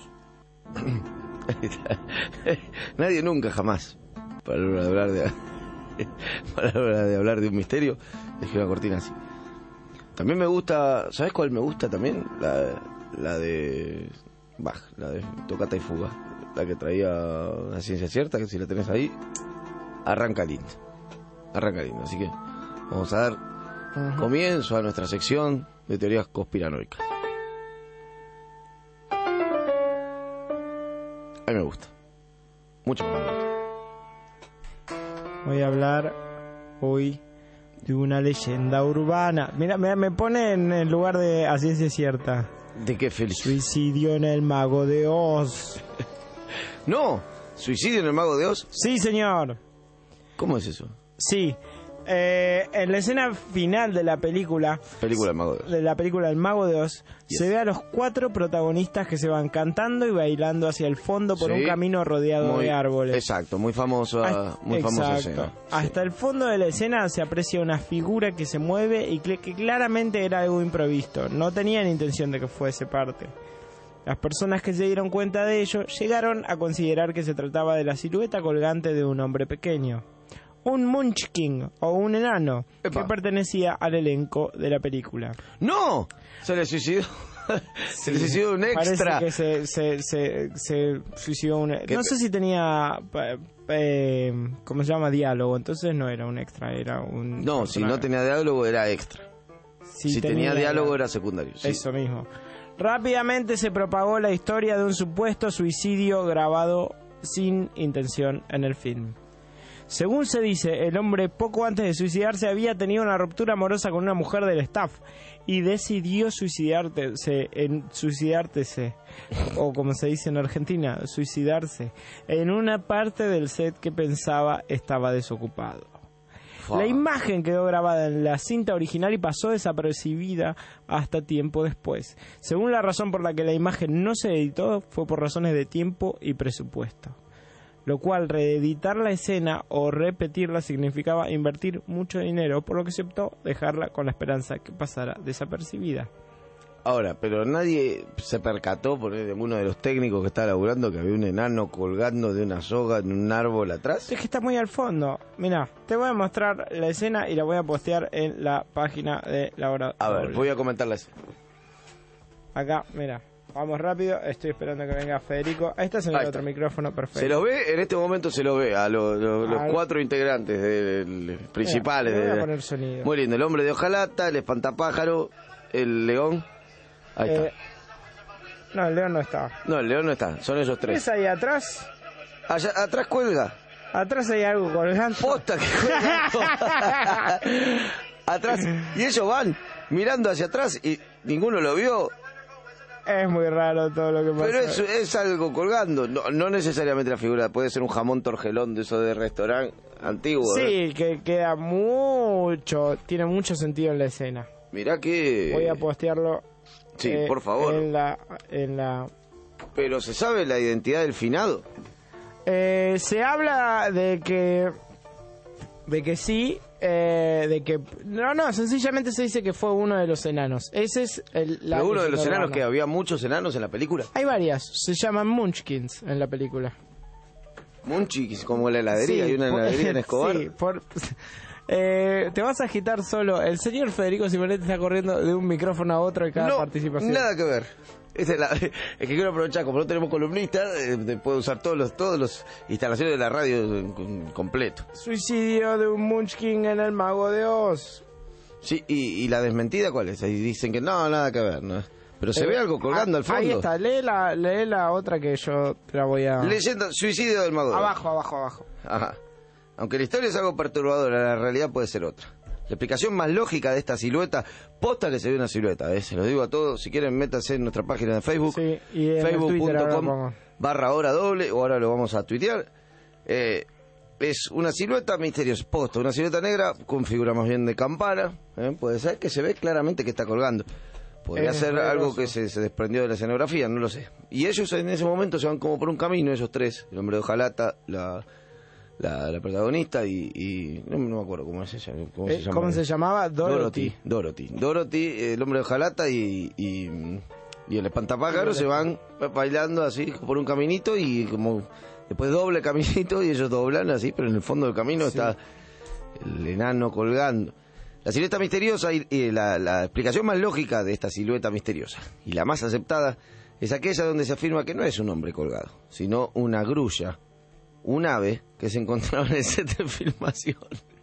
Nadie nunca, jamás, para la hora de hablar de, para la hora de hablar de un misterio, elegí una cortina así. También me gusta, ¿sabes cuál me gusta también? La, la de Bach, la de Tocata y Fuga, la que traía La Ciencia Cierta, que si la tenés ahí, arranca lindo, arranca lindo. Así que vamos a dar uh-huh. comienzo a nuestra sección de teorías conspiranoicas. A mí me gusta. Mucho me gusta. Voy a hablar hoy de una leyenda urbana. Mira, me, me pone en el lugar de A Ciencia Cierta. ¿De qué, Félix? Suicidio en el Mago de Oz. No, ¿suicidio en el Mago de Oz? Sí, señor. ¿Cómo es eso? Sí. Eh, en la escena final de la película película del Mago de Oz, de la película El Mago de Oz, yes. se ve a los cuatro protagonistas que se van cantando y bailando hacia el fondo por sí, un camino rodeado muy, de árboles. Exacto, muy famosa, hasta, muy famosa escena. Hasta sí. el fondo de la escena se aprecia una figura que se mueve y que, que claramente era algo improvisto. No tenían intención de que fuese parte. Las personas que se dieron cuenta de ello llegaron a considerar que se trataba de la silueta colgante de un hombre pequeño. Un munchkin o un enano Epa. que pertenecía al elenco de la película. ¡No! Se le suicidó. Sí, se le suicidó un extra. Parece que se, se, se, se suicidó un... No sé si tenía... Eh, ¿Cómo se llama? Diálogo. Entonces no era un extra, era un... No, personaje. Si no tenía diálogo era extra. Si, si tenía, tenía diálogo era secundario. Sí. Eso mismo. Rápidamente se propagó la historia de un supuesto suicidio grabado sin intención en el film. Según se dice, el hombre poco antes de suicidarse había tenido una ruptura amorosa con una mujer del staff y decidió suicidarse, en, suicidarse, o como se dice en Argentina, suicidarse, en una parte del set que pensaba estaba desocupado. La imagen quedó grabada en la cinta original y pasó desapercibida hasta tiempo después. Según la razón por la que la imagen no se editó, fue por razones de tiempo y presupuesto. Lo cual, reeditar la escena o repetirla significaba invertir mucho dinero, por lo que se optó dejarla con la esperanza que pasara desapercibida. Ahora, pero nadie se percató por uno de los técnicos que estaba laburando que había un enano colgando de una soga en un árbol atrás. Es que está muy al fondo. Mira, te voy a mostrar la escena y la voy a postear en la página de la hora. A ver, voy a comentar la escena. Acá, mira. Vamos rápido, estoy esperando que venga Federico. Ahí está en el Ahí otro está. micrófono, perfecto. Se lo ve, en este momento se lo ve a los, los, los Al- cuatro integrantes del, principales. Mira, le voy a de- poner sonido. Muy lindo, el hombre de hojalata, el espantapájaro, el león. Ahí Eh, está. No, el león no está. No, el león no está, son esos tres. ¿Ves ahí atrás? Allá, atrás cuelga. Atrás hay algo colgando. Posta que cuelga. Atrás. Y ellos van mirando hacia atrás y ninguno lo vio. Es muy raro todo lo que pasa. Pero es, es algo colgando, no, no necesariamente la figura, puede ser un jamón torgelón de eso de restaurante antiguo. ¿eh? Sí, que queda mucho, tiene mucho sentido en la escena. Mirá que... Voy a postearlo. Sí, eh, por favor. En la, en la. Pero ¿se sabe la identidad del finado? Eh, se habla de que, de que sí, eh, de que no, no, sencillamente se dice que fue uno de los enanos. Ese es el. La Pero uno de los leyenda enanos, urbana. que había muchos enanos en la película. Hay varias, se llaman Munchkins en la película. Munchkins, como la heladería, Sí, hay una por- heladería en Escobar. sí, por- eh, te vas a agitar solo. El señor Federico Simonetti está corriendo de un micrófono a otro en cada No, participación. nada que ver. Esa es, la- es que quiero aprovechar, como no tenemos columnistas, eh, puedo usar todos los todos los instalaciones de la radio en- en completo. Suicidio de un Munchkin en el Mago de Oz. Sí, y, y la desmentida, ¿cuál es? Ahí dicen que no, nada que ver, ¿no? Pero se Eh, ve algo colgando ah, al fondo. Ahí está, lee la, lee la otra que yo te la voy a... Leyenda, suicidio del mago de Oz. Abajo, abajo, abajo. Ajá. Aunque la historia es algo perturbadora, la realidad puede ser otra. La explicación más lógica de esta silueta, posta que se ve una silueta, ¿eh? Se los digo a todos, si quieren métanse en nuestra página de Facebook, Sí, y en el facebook Twitter punto ahora com pongo. barra hora doble, o ahora lo vamos a tuitear. Eh, es una silueta misteriosa, posta, una silueta negra con figura más bien de campana, ¿eh? Puede ser que se ve claramente que está colgando. Podría Es ser algo poderoso. que se, se desprendió de la escenografía, no lo sé. Y ellos en ese momento se van como por un camino, esos tres, el hombre de hojalata, la... La, la protagonista y, y no, no me acuerdo cómo es ella, cómo Eh, se llama. ¿Cómo se llamaba? Dorothy. Dorothy. Dorothy, Dorothy, el hombre de hojalata y, y, y el espantapájaro se van bailando así por un caminito y como después doble caminito y ellos doblan así, pero en el fondo del camino Sí. está el enano colgando. La silueta misteriosa y, y la, la explicación más lógica de esta silueta misteriosa y la más aceptada es aquella donde se afirma que no es un hombre colgado, sino una grulla, un ave que se encontraba en el set de filmación.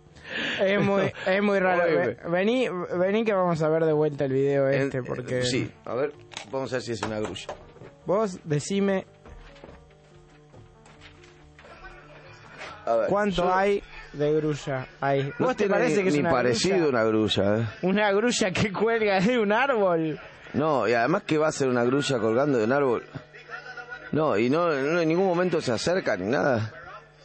Es muy, es muy raro. Oye, Ve- Vení, vení que vamos a ver de vuelta el video este, En- porque... Sí, a ver, vamos a ver si es una grulla. Vos decime A ver, cuánto yo- hay de grulla ahí. No ¿Vos te tiene parece ni, que es ni una parecido grulla? una grulla, ¿eh? Una grulla que cuelga de un árbol. No, y además que va a ser una grulla colgando de un árbol. No, y no, no en ningún momento se acerca ni nada.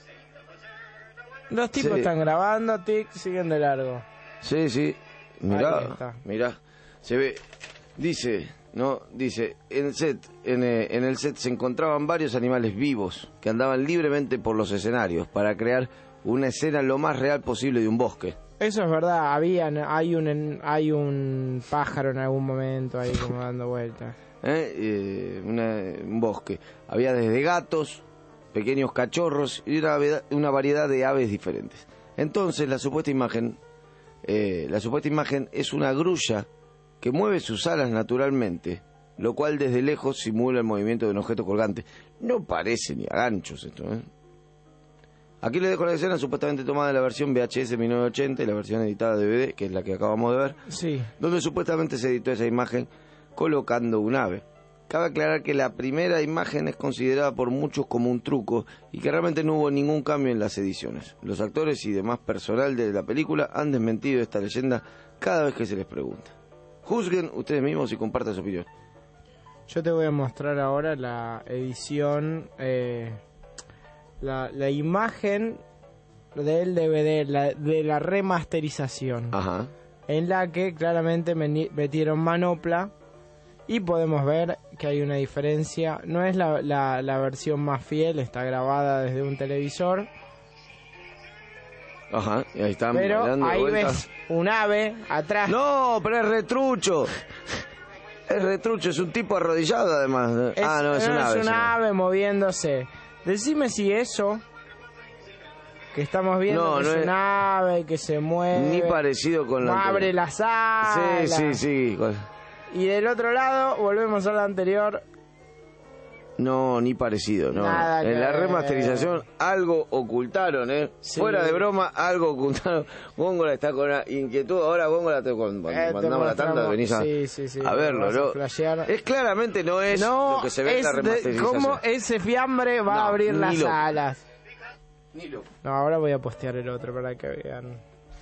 Los tipos Sí. están grabando, tic, siguen de largo. Sí, sí. Ahí Mirá, está. mirá. Se ve, dice, no, dice, en el set, en, eh, en el set se encontraban varios animales vivos que andaban libremente por los escenarios para crear una escena lo más real posible de un bosque. Eso es verdad, habían, hay un en- hay un pájaro en algún momento ahí como dando vueltas. ¿eh? Eh, una- un bosque. Había desde gatos, pequeños cachorros y una, veda- una variedad de aves diferentes. Entonces la supuesta imagen, eh, la supuesta imagen es una grulla que mueve sus alas naturalmente, lo cual desde lejos simula el movimiento de un objeto colgante. No parece ni a ganchos esto, ¿eh? Aquí les dejo la escena supuestamente tomada de la versión V H S mil novecientos ochenta y la versión editada de D V D, que es la que acabamos de ver, Sí. donde supuestamente se editó esa imagen colocando un ave. Cabe aclarar que la primera imagen es considerada por muchos como un truco y que realmente no hubo ningún cambio en las ediciones. Los actores y demás personal de la película han desmentido esta leyenda cada vez que se les pregunta. Juzguen ustedes mismos y compartan su opinión. Yo te voy a mostrar ahora la edición, eh, la, la imagen del D V D, la, de la remasterización. Ajá. En la que claramente metieron manopla y podemos ver que hay una diferencia. No es la, la, la versión más fiel, está grabada desde un televisor. Ajá, y ahí están. Pero ahí ves un ave atrás. No, pero es retrucho. Es retrucho, es un tipo arrodillado además. Es, ah, no, es un ave. Es un ave moviéndose. Decime si eso que estamos viendo no, que no es es un ave que se mueve. Ni parecido con la abre las alas. Sí, sí, sí. Y del otro lado, volvemos a la anterior. No, ni parecido, no. Nada en que la ver. remasterización algo ocultaron, ¿eh? Sí. Fuera de broma, algo ocultaron. Góngola está con la inquietud. Ahora Góngola, te, cuando Eh, te mandamos la tanda, venís a, sí, sí, sí, a verlo, vas a ¿no? flashear. Es claramente no es No, lo que se ve en es la de- remasterización. cómo ese fiambre va No, a abrir ni las loco. alas. Ni loco. No, ahora voy a postear el otro para que vean.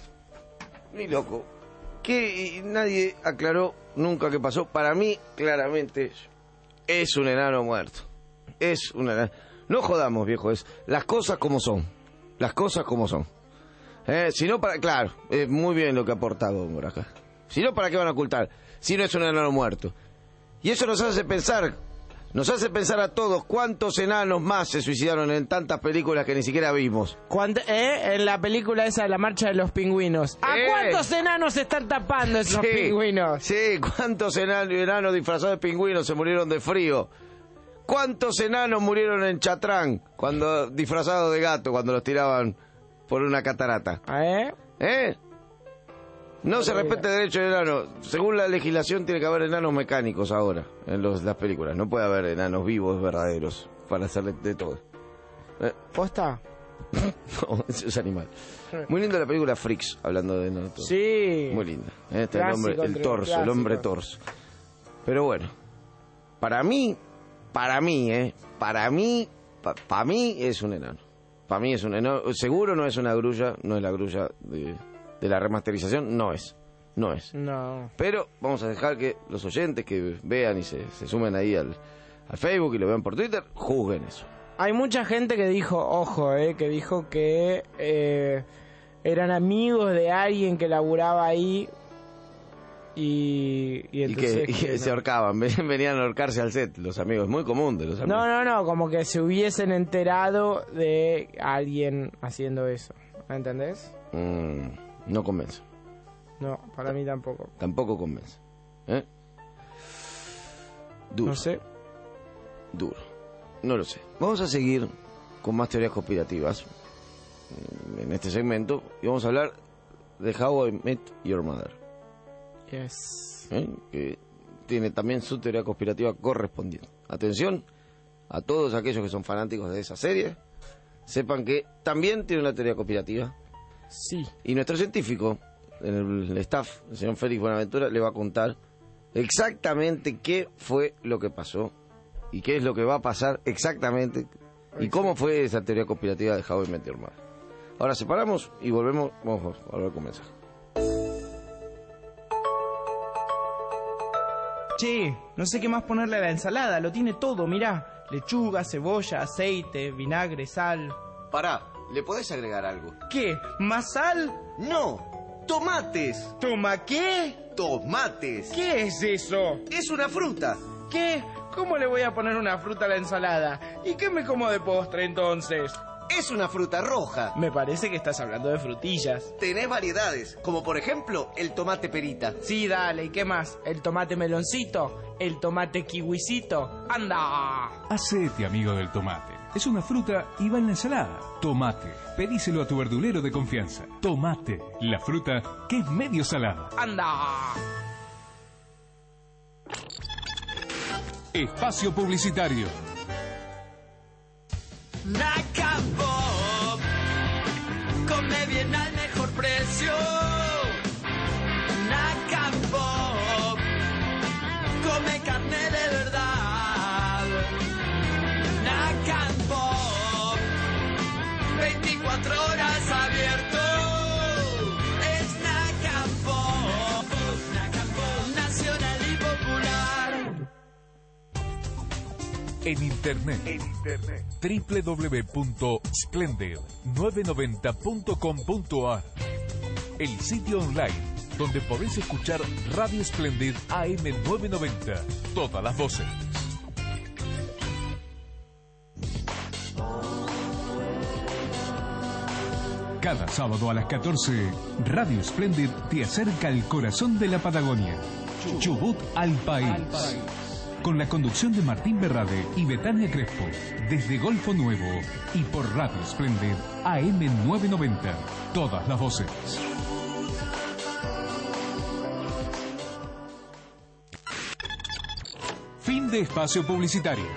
Ni loco. Que y nadie aclaró nunca qué pasó. Para mí, claramente, es un enano muerto. Es un enano. No jodamos, viejo, es las cosas como son. Las cosas como son. Eh, si no, para... Claro, es muy bien lo que ha aportado Góngora acá. Si no, ¿para qué van a ocultar? Si no es un enano muerto. Y eso nos hace pensar... Nos hace pensar a todos cuántos enanos más se suicidaron en tantas películas que ni siquiera vimos. ¿Cuánt- eh? En la película esa, La Marcha de los Pingüinos. ¿A Eh. cuántos enanos se están tapando esos Sí, pingüinos? Sí, cuántos enanos, enanos disfrazados de pingüinos se murieron de frío. ¿Cuántos enanos murieron en Chatrán cuando disfrazados de gato cuando los tiraban por una catarata? ¿Eh? ¿Eh? No se respeta el derecho del enano. Según la legislación tiene que haber enanos mecánicos ahora en los, las películas. No puede haber enanos vivos verdaderos para hacerle de todo. ¿Eh? ¿Posta? No, eso es animal. Muy linda la película Freaks, hablando de enanos. Sí. Muy linda. ¿eh? Este el, Clásico, hombre, el entre- torso, el clásico. hombre torso. Pero bueno, para mí, para mí, ¿eh? Para mí, para pa mí es un enano. Para mí es un enano. Seguro no es una grulla, no es la grulla de... de la remasterización, no es, no es. No. Pero vamos a dejar que los oyentes que vean y se, se sumen ahí al, al Facebook y lo vean por Twitter, juzguen eso. Hay mucha gente que dijo, ojo, eh, que dijo que eh, eran amigos de alguien que laburaba ahí y, y Y entonces... que, y que que se no. ahorcaban, ven- venían a ahorcarse al set, los amigos, muy común de los amigos. No, no, no, como que se hubiesen enterado de alguien haciendo eso, ¿me entendés? Mm, no convence, No, para mí tampoco. tampoco convence. ¿Eh? Duro. No sé. Duro. No lo sé. Vamos a seguir con más teorías conspirativas en este segmento y vamos a hablar de How I Met Your Mother. Yes. ¿eh? Que tiene también su teoría conspirativa correspondiente. Atención a todos aquellos que son fanáticos de esa serie, sepan que también tiene una teoría conspirativa. Sí. Y nuestro científico, en el staff, el señor Félix Buenaventura, le va a contar exactamente qué fue lo que pasó y qué es lo que va a pasar exactamente y cómo fue esa teoría conspirativa de How I Met Your Mother. Ahora separamos y volvemos, vamos a volver con mensaje. Che, no sé qué más ponerle a la ensalada, lo tiene todo, mirá. Lechuga, cebolla, aceite, vinagre, sal. Pará, ¿le podés agregar algo? ¿Qué? ¿Más sal? No, tomates. ¿Toma qué? Tomates. ¿Qué es eso? Es una fruta. ¿Qué? ¿Cómo le voy a poner una fruta a la ensalada? ¿Y qué me como de postre entonces? Es una fruta roja. Me parece que estás hablando de frutillas. Tenés variedades, como por ejemplo el tomate perita. Sí, dale, ¿y qué más? ¿El tomate meloncito? ¿El tomate kiwisito? ¡Anda! Hacete amigo del tomate. Es una fruta y va en la ensalada. Tomate. Pedíselo a tu verdulero de confianza. Tomate, la fruta que es medio salada. ¡Anda! Espacio publicitario. Naca Pop, come bien al mejor precio. Naca Pop, come carne de verdad. veinticuatro horas abierto. Es Nacampo, Nacampo, nacional y popular. En internet, en internet. doble u doble u doble u punto splendid nueve noventa punto com punto a r. El sitio online donde podés escuchar Radio Splendid A M novecientos noventa. Todas las voces. Cada sábado a las catorce, Radio Splendid te acerca al corazón de la Patagonia, Chubut al país. Con la conducción de Martín Berrade y Betania Crespo, desde Golfo Nuevo y por Radio Splendid A M novecientos noventa. Todas las voces. Fin de espacio publicitario.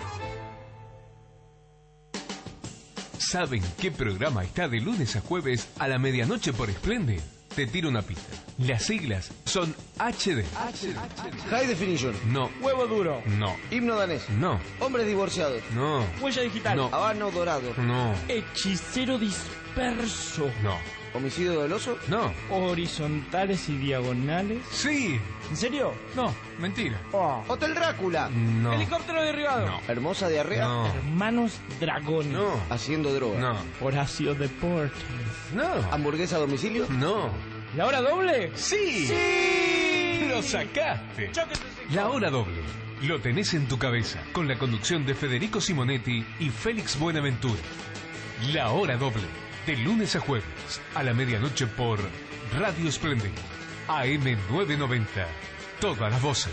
¿Saben qué programa está de lunes a jueves a la medianoche por Splendid? Te tiro una pista. Las siglas son H D. High Definition. No. Huevo duro. No. Himno danés. No. Hombres divorciados. No. Huella digital. No. Habano dorado. No. Hechicero disperso. No. Homicidio doloso. No. Horizontales y diagonales. Sí. ¿En serio? No. Mentira. Oh. Hotel Drácula. No. Helicóptero derribado. No. Hermosa diarrea. No. Hermanos Dragón. No. Haciendo droga. No. Horacio Deportes. No. Hamburguesa a domicilio. No. ¿La hora doble? Sí. ¡Sí! Lo sacaste. La hora doble. Lo tenés en tu cabeza, con la conducción de Federico Simonetti y Félix Buenaventura. La hora doble, de lunes a jueves, a la medianoche por Radio Splendid, A M novecientos noventa. Todas las voces.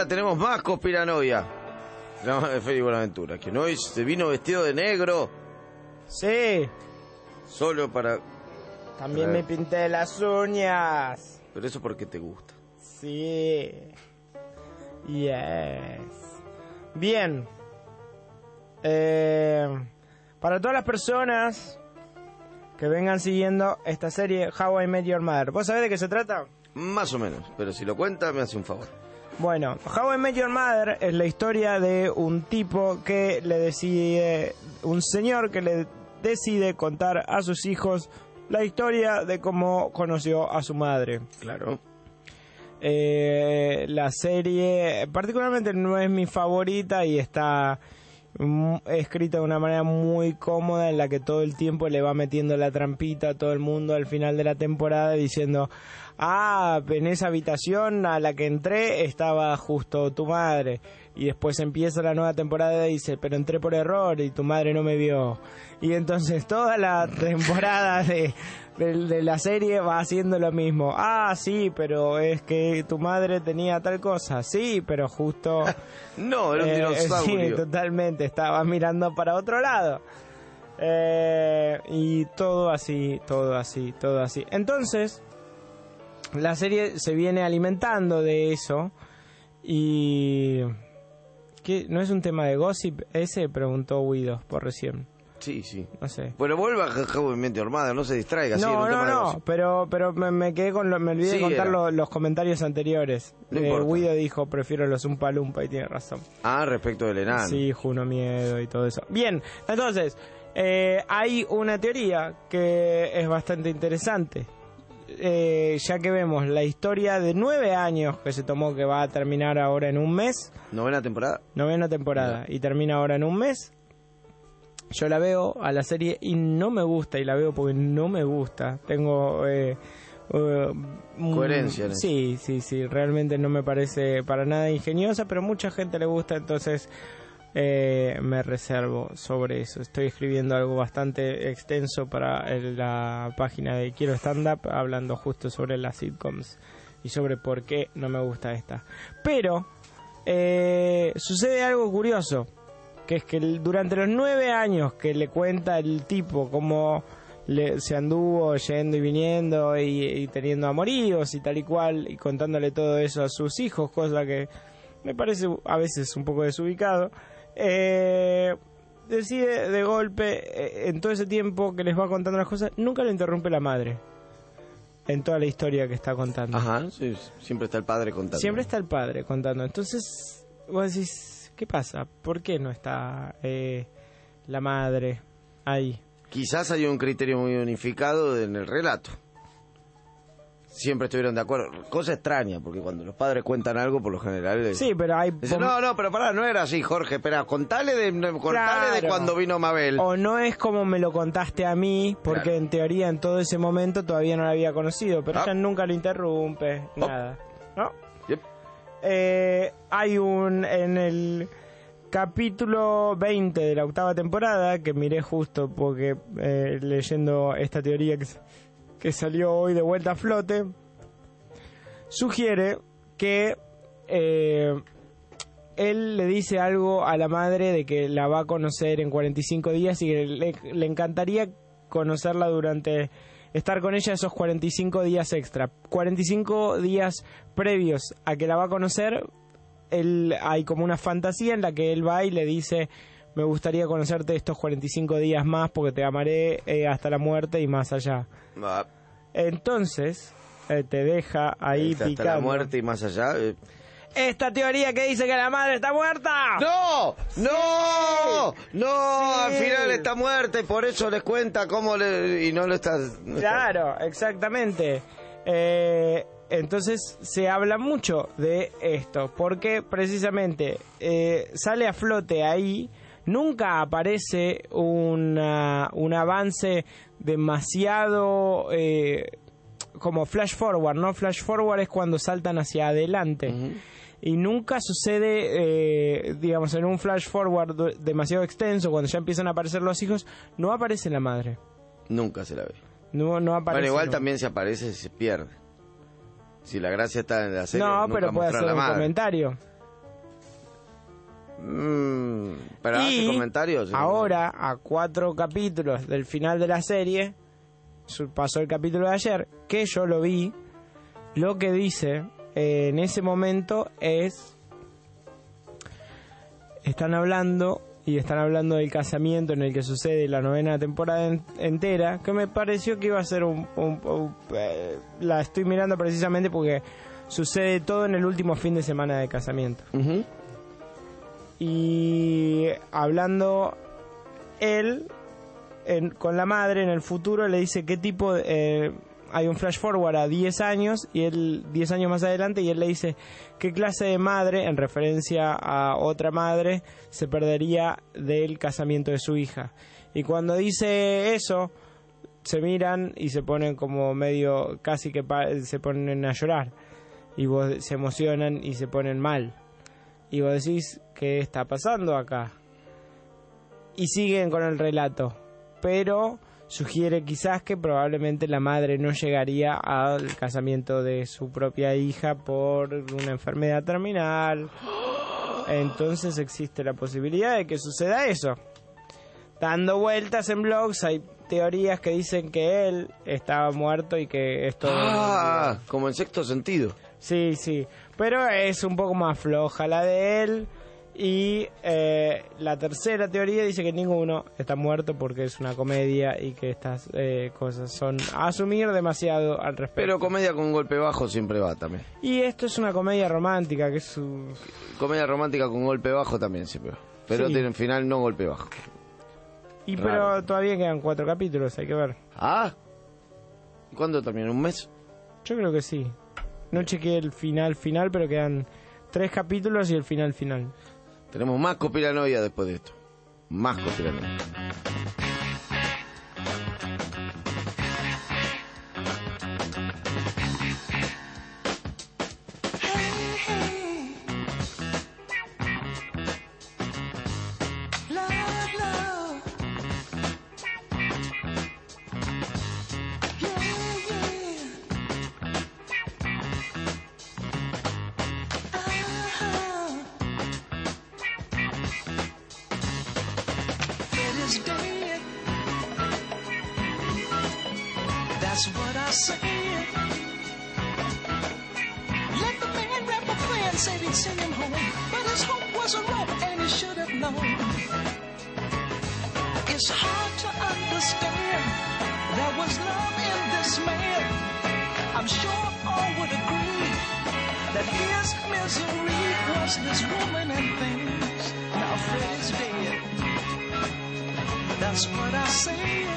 ahora tenemos más conspiranoia. No, es Félix Buenaventura, que no se vino vestido de negro. Sí. Solo para... También para... me pinté las uñas. Pero eso porque te gusta. Sí. Yes. Bien. Eh, para todas las personas que vengan siguiendo esta serie How I Met Your Mother, ¿vos sabés de qué se trata? Más o menos, pero si lo cuenta me hace un favor. Bueno, How I Met Your Mother es la historia de un tipo que le decide, un señor que le decide contar a sus hijos la historia de cómo conoció a su madre. Claro. Eh, la serie particularmente no es mi favorita y está mm, escrita de una manera muy cómoda en la que todo el tiempo le va metiendo la trampita a todo el mundo al final de la temporada diciendo: ah, en esa habitación a la que entré estaba justo tu madre. Y después empieza la nueva temporada y dice: pero entré por error y tu madre no me vio. Y entonces toda la temporada de, de, de la serie va haciendo lo mismo. Ah, sí, pero es que tu madre tenía tal cosa. Sí, pero justo... no, era un eh, dinosaurio. Sí, totalmente, estaba mirando para otro lado. Eh, y todo así, todo así, todo así. Entonces, la serie se viene alimentando de eso. Y... ¿qué? ¿No es un tema de gossip ese? Preguntó Guido por recién. Sí, sí. No sé. Bueno, vuelva a How I Met Your Mother, no se distraiga. No, sí, no, un tema no, de gossip. pero, pero me, me quedé con lo, me olvidé Sí, de contar era. lo- los comentarios anteriores. No eh, importa. Guido dijo: prefiero los Umpa Lumpa, y tiene razón. Ah, respecto del enano. Sí, Juno Miedo y todo eso. Bien, entonces, eh, hay una teoría que es bastante interesante. Eh, ya que vemos la historia de nueve años que se tomó, que va a terminar ahora en un mes. ¿Novena temporada? Novena temporada. Y termina ahora en un mes. Yo la veo a la serie y no me gusta, y la veo porque no me gusta. Tengo... Eh, eh, un- Coherencia en eso. Sí, sí, sí. Realmente no me parece para nada ingeniosa, pero mucha gente le gusta, entonces... Eh, me reservo sobre eso. Estoy escribiendo algo bastante extenso para el- la página de Quiero Stand Up, hablando justo sobre las sitcoms y sobre por qué no me gusta esta. Pero eh, sucede algo curioso, que es que el- durante los nueve años que le cuenta el tipo cómo le, se anduvo yendo y viniendo y, y teniendo amoríos y tal y cual, y contándole todo eso a sus hijos, cosa que me parece a veces un poco desubicado. Eh, decide de golpe, eh, en todo ese tiempo que les va contando las cosas, nunca lo interrumpe la madre en toda la historia que está contando. Ajá, sí, siempre está el padre contando. Siempre está el padre contando. Entonces vos decís: ¿qué pasa? ¿Por qué no está eh, la madre ahí? Quizás hay un criterio muy unificado en el relato. Siempre estuvieron de acuerdo. Cosa extraña, porque cuando los padres cuentan algo, por lo general... es- Sí, pero hay... dicen, no, no, pero pará, no era así, Jorge. Espera, contale de, contale Claro. de cuando vino Mabel. O no es como me lo contaste a mí, porque Claro. en teoría en todo ese momento todavía no la había conocido, pero Ah. ella nunca lo interrumpe, Oh. nada. ¿No? Yep. Eh, hay un... en el capítulo veinte de la octava temporada, que miré justo porque eh, leyendo esta teoría que, que salió hoy de vuelta a flote, sugiere que eh, él le dice algo a la madre de que la va a conocer en cuarenta y cinco días y que le, le encantaría conocerla durante... estar con ella esos cuarenta y cinco días extra. cuarenta y cinco días previos a que la va a conocer, él, hay como una fantasía en la que él va y le dice: me gustaría conocerte estos cuarenta y cinco días más porque te amaré eh, hasta la muerte y más allá. Ah, Entonces, eh, te deja ahí hasta, hasta picando. la muerte y más allá. eh. Esta teoría que dice que la madre está muerta. ¡No! ¡No! ¡No! Sí. Al final está muerta y por eso les cuenta cómo le... y no lo está... no está- Claro, exactamente. Eh, entonces se habla mucho de esto, porque precisamente eh, sale a flote ahí, nunca aparece una, un avance demasiado eh, como flash forward, ¿no? Flash forward es cuando saltan hacia adelante. Ujú. Y nunca sucede, eh, digamos, en un flash forward du- demasiado extenso, cuando ya empiezan a aparecer los hijos, no aparece la madre. Nunca se la ve. No, no aparece. Bueno, igual nunca. también si aparece se pierde. Si la gracia está en la serie, No, nunca pero puede mostrar hacer la un madre. comentario. Mm, pero hace Y comentarios. ahora, a cuatro capítulos del final de la serie, su- pasó el capítulo de ayer, que yo lo vi, lo que dice eh, en ese momento es... Están hablando, y están hablando del casamiento en el que sucede la novena temporada en- entera, que me pareció que iba a ser un... un- un- eh, la estoy mirando precisamente porque sucede todo en el último fin de semana de casamiento. Ujú. Y hablando él en- con la madre en el futuro, le dice qué tipo de, eh, hay un flash forward a diez años y él diez años más adelante, y él le dice qué clase de madre, en referencia a otra madre, se perdería del casamiento de su hija. Y cuando dice eso, se miran y se ponen como medio, casi que pa- se ponen a llorar, y vos se emocionan y se ponen mal. Y vos decís, ¿qué está pasando acá? Y siguen con el relato, pero sugiere quizás que probablemente la madre no llegaría al casamiento de su propia hija por una enfermedad terminal. Entonces existe la posibilidad de que suceda eso. Dando vueltas en blogs hay teorías que dicen que él estaba muerto y que esto... Ah, como en Sexto Sentido. Sí, sí, pero es un poco más floja la de él. Y eh, la tercera teoría dice que ninguno está muerto porque es una comedia y que estas eh, cosas son a asumir demasiado al respecto. Pero comedia con golpe bajo siempre va también. Y esto es una comedia romántica, que es su... Comedia romántica con golpe bajo también siempre va. Pero Sí. tiene en final no golpe bajo. Y Raro. pero todavía quedan cuatro capítulos, hay que ver. Ah, ¿cuándo termina? ¿Un mes? Yo creo que sí. No chequeé el final final, pero quedan tres capítulos y el final final. Tenemos más copilanoia después de esto. Más copilanoia. Love, love. Yeah, yeah. Uh-huh. Fred is dead. That's what I said. Let the man rap a plan, said he'd send him home, but his hope was a rope and he should have known. It's hard to understand there was love in this man. I'm sure all would agree that his misery was his woman and things. Now Fred is dead. That's what I said.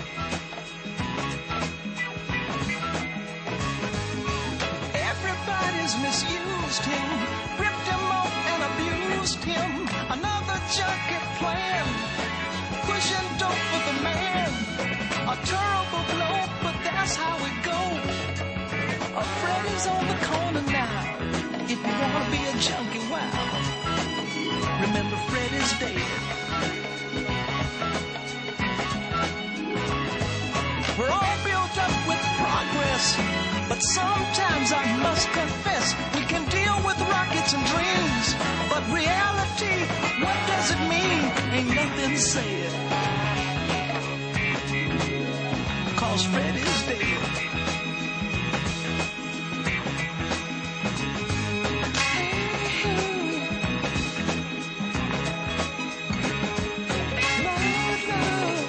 Everybody's misused him, ripped him off and abused him. Another junkie plan, pushing dope for the man. A terrible blow, but that's how it goes. A friend is on the corner now. If you wanna be a junkie, wow. Remember, Fred is dead. We're all built up with progress, but sometimes I must confess we can deal with rockets and dreams, but reality, what does it mean? Ain't nothing said, 'cause Fred is dead. Love, love.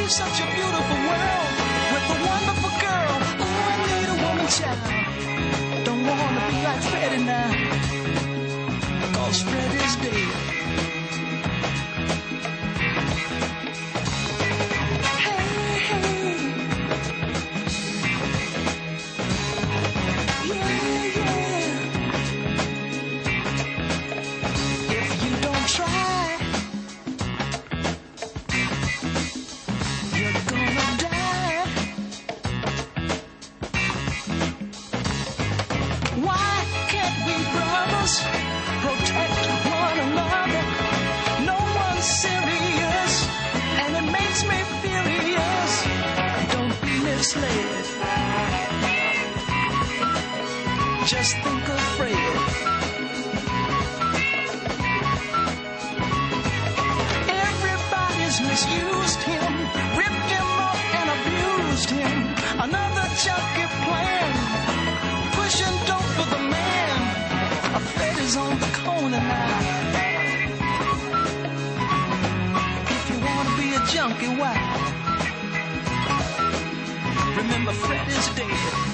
such a beautiful world with a wonderful girl. Oh, I need a woman child. Don't wanna be like Freddie now, 'cause Freddie's dead. Hey, hey. Yeah, yeah. If you don't try, you're gonna die. Why can't we brothers protect one another? No one's serious, and it makes me furious. Don't be misled. Just think of Fred. Everybody's misused him, ripped him off and abused him. Another junkie plan, pushing dope for the man. A Fred is on the corner now. If you wanna be a junkie, why? Remember, Fred is dead.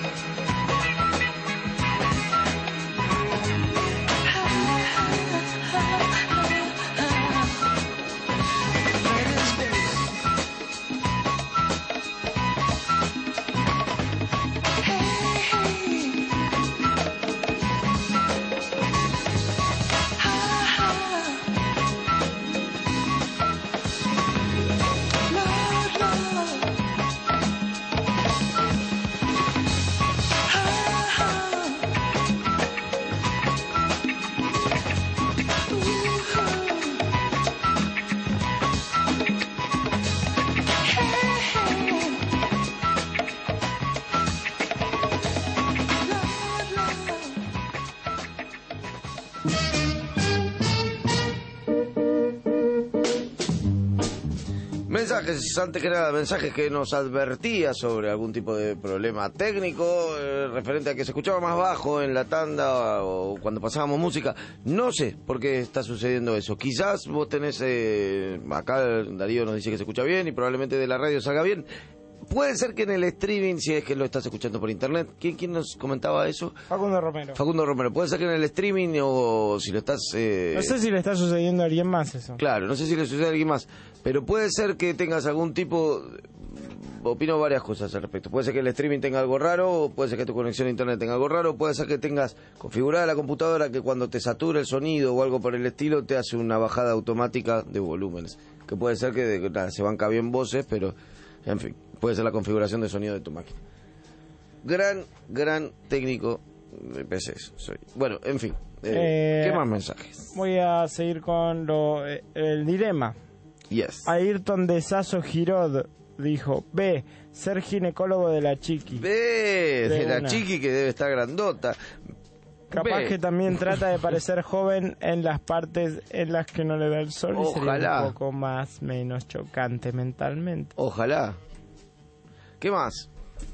Mensajes, antes que nada, mensajes que nos advertía sobre algún tipo de problema técnico eh, referente a que se escuchaba más bajo en la tanda o cuando pasábamos música. No sé por qué está sucediendo eso. Quizás vos tenés, eh, acá Darío nos dice que se escucha bien y probablemente de la radio salga bien. Puede ser que en el streaming, si es que lo estás escuchando por internet, ¿quién, quién nos comentaba eso? Facundo Romero. Facundo Romero. Puede ser que en el streaming o si lo estás... Eh... No sé si le está sucediendo a alguien más eso. Claro, no sé si le sucede a alguien más. Pero puede ser que tengas algún tipo... Opino varias cosas al respecto. Puede ser que el streaming tenga algo raro, o puede ser que tu conexión a internet tenga algo raro, puede ser que tengas configurada la computadora que cuando te satura el sonido o algo por el estilo te hace una bajada automática de volúmenes. Que puede ser que de, nada, se banca bien voces, pero en fin, puede ser la configuración de sonido de tu máquina. Gran, gran técnico de P Cs soy. Bueno, en fin, eh, Eh, ¿qué más mensajes? Voy a seguir con lo, eh, el dilema. Yes. Ayrton de Sasso Girod dijo: B, ser ginecólogo de la chiqui. B, de, De la una. chiqui que debe estar grandota. Capaz B. que también trata de parecer joven en las partes en las que no le da el sol y sería Ojalá. un poco más menos chocante mentalmente. Ojalá. ¿Qué más?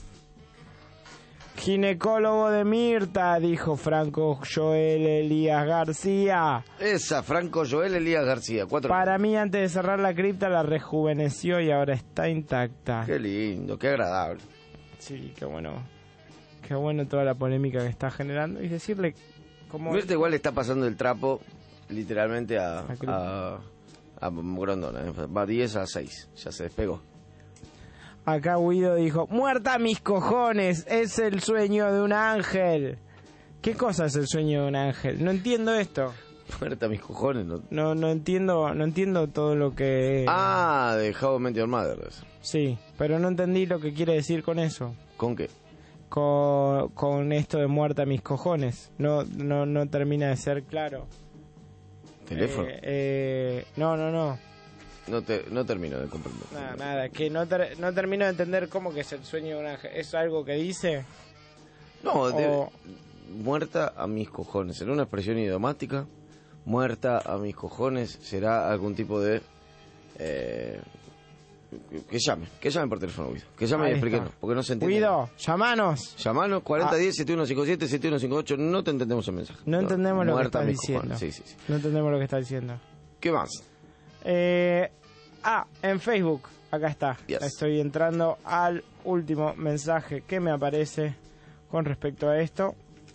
Ginecólogo de Mirta, dijo Franco Joel Elías García. Esa, Franco Joel Elías García. Cuatro. Para mí, antes de cerrar la cripta, la rejuveneció y ahora está intacta. Qué lindo, qué agradable. Sí, qué bueno. Qué bueno toda la polémica que está generando. Y decirle cómo... Mirta igual le está pasando el trapo literalmente a, A Cruz. a, a Grondona. ¿eh? Va diez a seis, ya se despegó. Acá Guido dijo: muerta mis cojones, es el sueño de un ángel. ¿Qué cosa es el sueño de un ángel? No entiendo esto. Muerta mis cojones. No, No, no entiendo, no entiendo todo lo que... Ah, de How I Met Your Mother. Eso. Sí, pero no entendí lo que quiere decir con eso. ¿Con qué? Con, con esto de muerta mis cojones. No, no, no termina de ser claro. ¿Teléfono? Eh, eh, no, no, no. No, te, no termino de comprender. Nada, nada. Que no, ter- no termino de entender cómo que es el sueño de un ángel. ¿Es algo que dice? No, de- O- muerta a mis cojones. ¿Será una expresión idiomática? Muerta a mis cojones será algún tipo de... Eh, que llame, que llame por teléfono, Guido. Que llame y Ahí explíquenos, está. porque no se entiende. Guido, llamanos. Llamanos cuarenta Ah. diez, setenta y uno cincuenta y siete, setenta y uno cincuenta y ocho. No te entendemos el mensaje. No entendemos lo que Muerta a estás mis diciendo. cojones. Sí, sí, sí. No entendemos lo que está diciendo. ¿Qué más? Eh, Ah, en Facebook, acá está. Yes. Estoy entrando al último mensaje que me aparece con respecto a esto.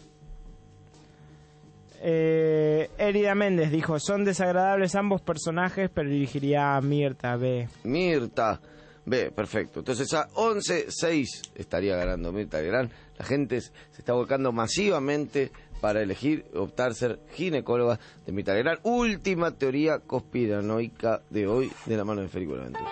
Eh, Erida Méndez dijo, son desagradables ambos personajes, pero dirigiría a Mirta B. Mirta B, perfecto. Entonces a once seis estaría ganando Mirta Legrand. La gente se está volcando masivamente para elegir, optar ser ginecóloga de Mirta Legrand. Última teoría conspiranoica de hoy de la mano de Federico Buenaventura.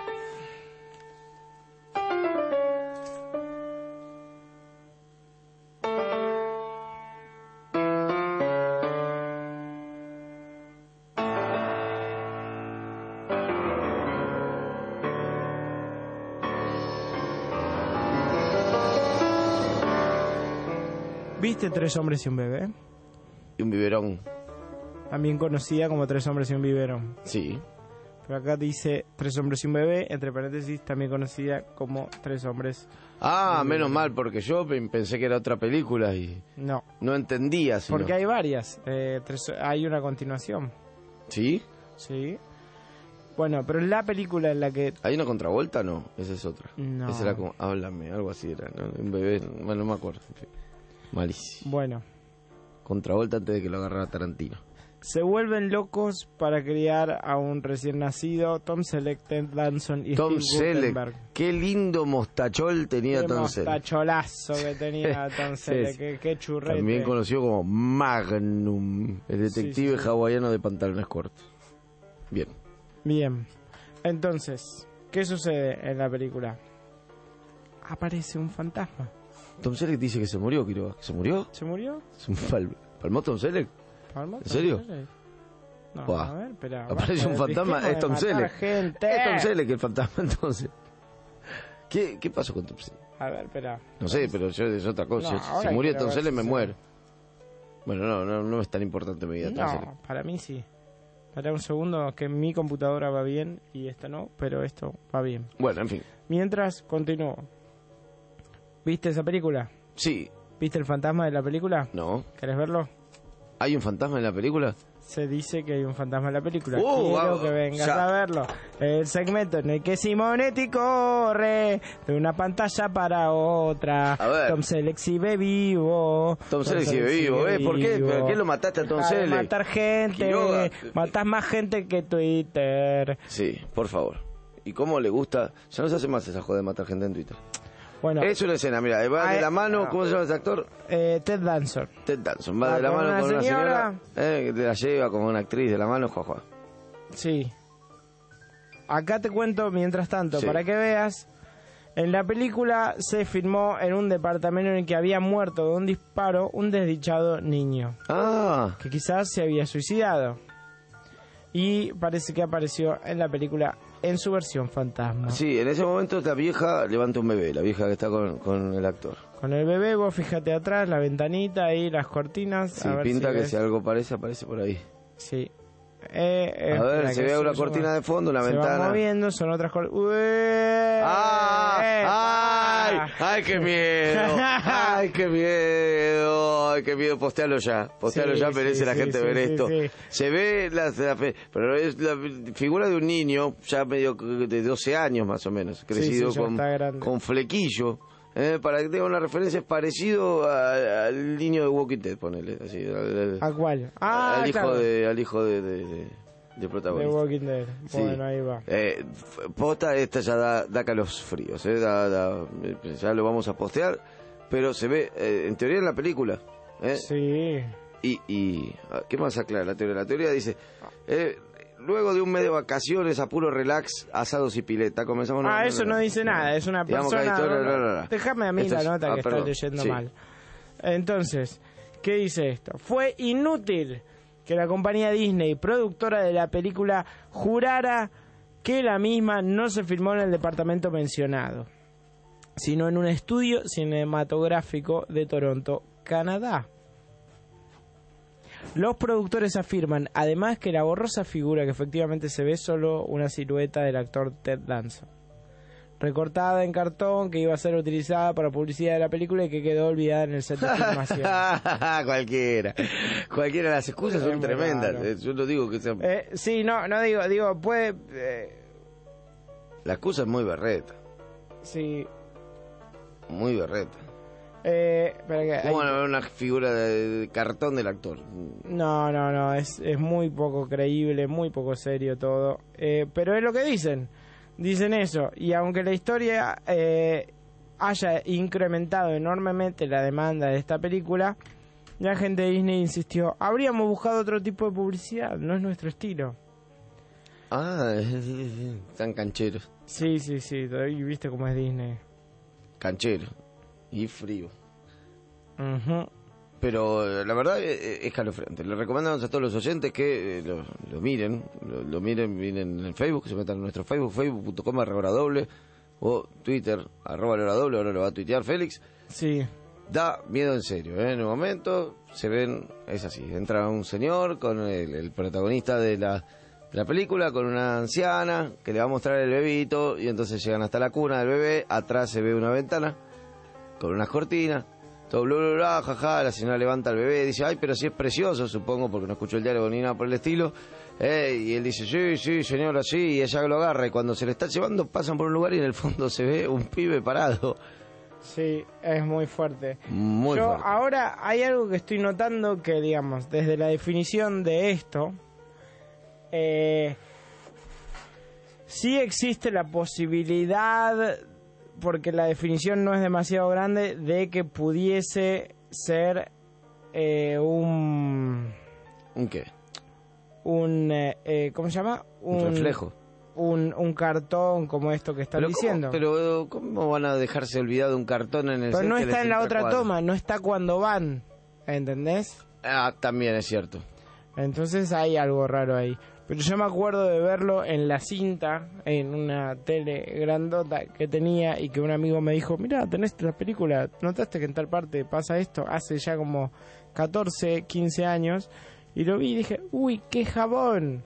¿Viste Tres hombres y un bebé? Y un biberón. También conocida como Tres hombres y un biberón. Sí. Pero acá dice Tres hombres y un bebé, entre paréntesis, también conocida como Tres hombres. Ah, menos mal, porque yo pensé que era otra película y no, no entendía. Sino... Porque hay varias. Eh, tres, hay una continuación. ¿Sí? Sí. Bueno, pero la película en la que... ¿Hay una contravuelta? No, esa es otra. No. Esa era como, háblame, algo así era, ¿no? Un bebé, bueno, no me acuerdo. Malísimo. Bueno. Contravuelta antes de que lo agarrara Tarantino. Se vuelven locos para criar a un recién nacido. Tom Selleck, Ted Danson y Tom Steve Guttenberg. Selleck. Qué lindo mostachol tenía Qué Tom Selleck. mostacholazo que tenía Tom Selleck. Sí. Qué, qué churrete. También conocido como Magnum, el detective Sí, sí. hawaiano de pantalones cortos. Bien. Bien. Entonces, ¿qué sucede en la película? Aparece un fantasma. Tom Selleck dice que se murió, Quiroga. ¿Se murió? ¿Se murió? ¿Se pal- ¿Palmó Tom Selleck? ¿Palmó ¿En Tom serio? Selleck? No, Buah. a ver, espera. Aparece basta, un fantasma, dejemos es Tom de matar Selleck. gente. Es Tom Selleck el fantasma, entonces. ¿Qué, qué pasó con Tom Selleck? A ver, espera. No sé, pero yo es otra cosa. No, si ahora se murió quiero Tom ver Selleck, si me se- muero. Bueno, no, no, no es tan importante mi vida, Tom Selleck. No, para mí sí. Para un segundo que mi computadora va bien y esta no, pero esto va bien. Bueno, en fin. Mientras, continúo. ¿Viste esa película? Sí. ¿Viste el fantasma de la película? No. ¿Querés verlo? ¿Hay un fantasma en la película? Se dice que hay un fantasma en la película. Oh, Quiero vamos, que vengas ya. a verlo. El segmento en el que Simonetti corre de una pantalla para otra. A ver. Tom Selleck sigue vivo. Tom Selleck sigue vivo, ¿eh? ¿Por qué? ¿Por qué lo mataste a Tom Deja de Selleck? matar gente. Quiroga. Matás más gente que Twitter. Sí, por favor. ¿Y cómo le gusta? Ya no se hace más esa joda de matar gente en Twitter. Bueno, Es una escena, mira, va de Ay, la mano, no. ¿cómo se llama ese actor? eh, Ted Danson. Ted Danson, va Va de la con mano una con una señora. señora, eh, que te la lleva como una actriz de la mano, juajua. Sí. Acá te cuento, mientras tanto, Sí. para que veas. En la película se filmó en un departamento en el que había muerto de un disparo un desdichado niño. Ah. Que quizás se había suicidado. Y parece que apareció en la película en su versión fantasma. Sí, en ese momento la vieja levanta un bebé, la vieja que está con, con el actor. Con el bebé, vos fíjate atrás, la ventanita ahí, las cortinas. Sí, a ver pinta si que ves. si algo parece, aparece por ahí. Sí. Eh, eh, A ver, espera, se que ve eso- una eso cortina va- de fondo, una se ventana. va moviendo, son otras cortinas. ¡Ah! ¡Ay! ¡Ay, qué miedo! ¡Ay, qué miedo! ¡Ay, qué miedo! Postealo ya. Postealo Sí, ya, sí, merece la sí, gente sí, ver sí, esto. sí. Se ve la, la fe- pero es la figura de un niño, ya medio de doce años más o menos, crecido sí, ya con, está grande. con flequillo. Eh, para que tenga una referencia, es parecido a- al niño de Walking Dead, ponele. Así, al, al- ¿A cuál? Ah, al hijo claro. de, al hijo de, de, de- del The protagonista. Walking Dead. Sí. Bueno, ahí va. Eh, f- posta, esta ya da, da calosfríos, eh, da, da- eh, ya lo vamos a postear, pero se ve, eh, en teoría en la película. Eh, Sí. y, y, ah, ¿qué más aclara la teoría? La teoría dice, eh, luego de un mes de vacaciones a puro relax, asados y pileta, comenzamos... Ah, eso no dice nada, es una Digamos que hay persona... historia, no, no, no. Déjame a mí Esto la es- nota ah, que perdón, estoy leyendo sí. mal. Entonces, ¿qué dice esto? Fue inútil que la compañía Disney, productora de la película, jurara que la misma no se filmó en el departamento mencionado, sino en un estudio cinematográfico de Toronto, Canadá. Los productores afirman, además, que la borrosa figura que efectivamente se ve es solo una silueta del actor Ted Danson, recortada en cartón, que iba a ser utilizada para publicidad de la película y que quedó olvidada en el set de filmación. Cualquiera. Cualquiera, las excusas Es son muy tremendas. raro. Eh, Yo no digo que sea... Eh, sí, no, no digo, digo, puede... eh, La excusa es muy berreta. Sí. Muy berreta. Eh, espera que ¿Cómo hay- van a ver una figura de, de cartón del actor? No, no, no, es, es muy poco creíble, muy poco serio todo. Eh, pero es lo que dicen. Dicen eso. Y aunque la historia eh, haya incrementado enormemente la demanda de esta película, la gente de Disney insistió, habríamos buscado otro tipo de publicidad, no es nuestro estilo. Ah, tan cancheros. Sí, sí, sí, y viste cómo es Disney. Canchero. Y frío. Ujú. Pero eh, la verdad eh, es escalofriante. Le recomendamos a todos los oyentes que eh, lo, lo miren, lo, lo miren, miren en el Facebook, que se metan en nuestro Facebook, facebook punto com barra hora doble, o Twitter, arroba la hora doble, ahora lo va a tuitear Félix. Sí. Da miedo en serio, ¿eh? En un momento se ven, es así, entra un señor con el, el protagonista de la, de la película, con una anciana que le va a mostrar el bebito, y entonces llegan hasta la cuna del bebé, atrás se ve una ventana, con unas cortinas, todo bla, bla, bla, jaja, la señora levanta al bebé y dice, ay, pero sí es precioso, supongo, porque no escuchó el diálogo ni nada por el estilo, eh, y él dice, sí, sí, señora, sí, y ella lo agarra, y cuando se le está llevando pasan por un lugar y en el fondo se ve un pibe parado. Sí, es muy fuerte. Muy Yo fuerte. ahora hay algo que estoy notando que, digamos, desde la definición de esto, eh, sí existe la posibilidad, porque la definición no es demasiado grande, de que pudiese ser eh, un... ¿Un qué? Un, eh, eh, ¿cómo se llama? Un reflejo. Un, un cartón como esto que están Pero diciendo. ¿cómo, pero ¿cómo van a dejarse olvidado un cartón en el Pero set no que está les en la entra otra cuadro? toma, no está cuando van, ¿entendés? Ah, también es cierto. Entonces hay algo raro ahí. Pero yo me acuerdo de verlo en la cinta, en una tele grandota que tenía, y que un amigo me dijo, mira, tenés la película, ¿notaste que en tal parte pasa esto? Hace ya como catorce, quince años, y lo vi y dije, uy, qué jabón.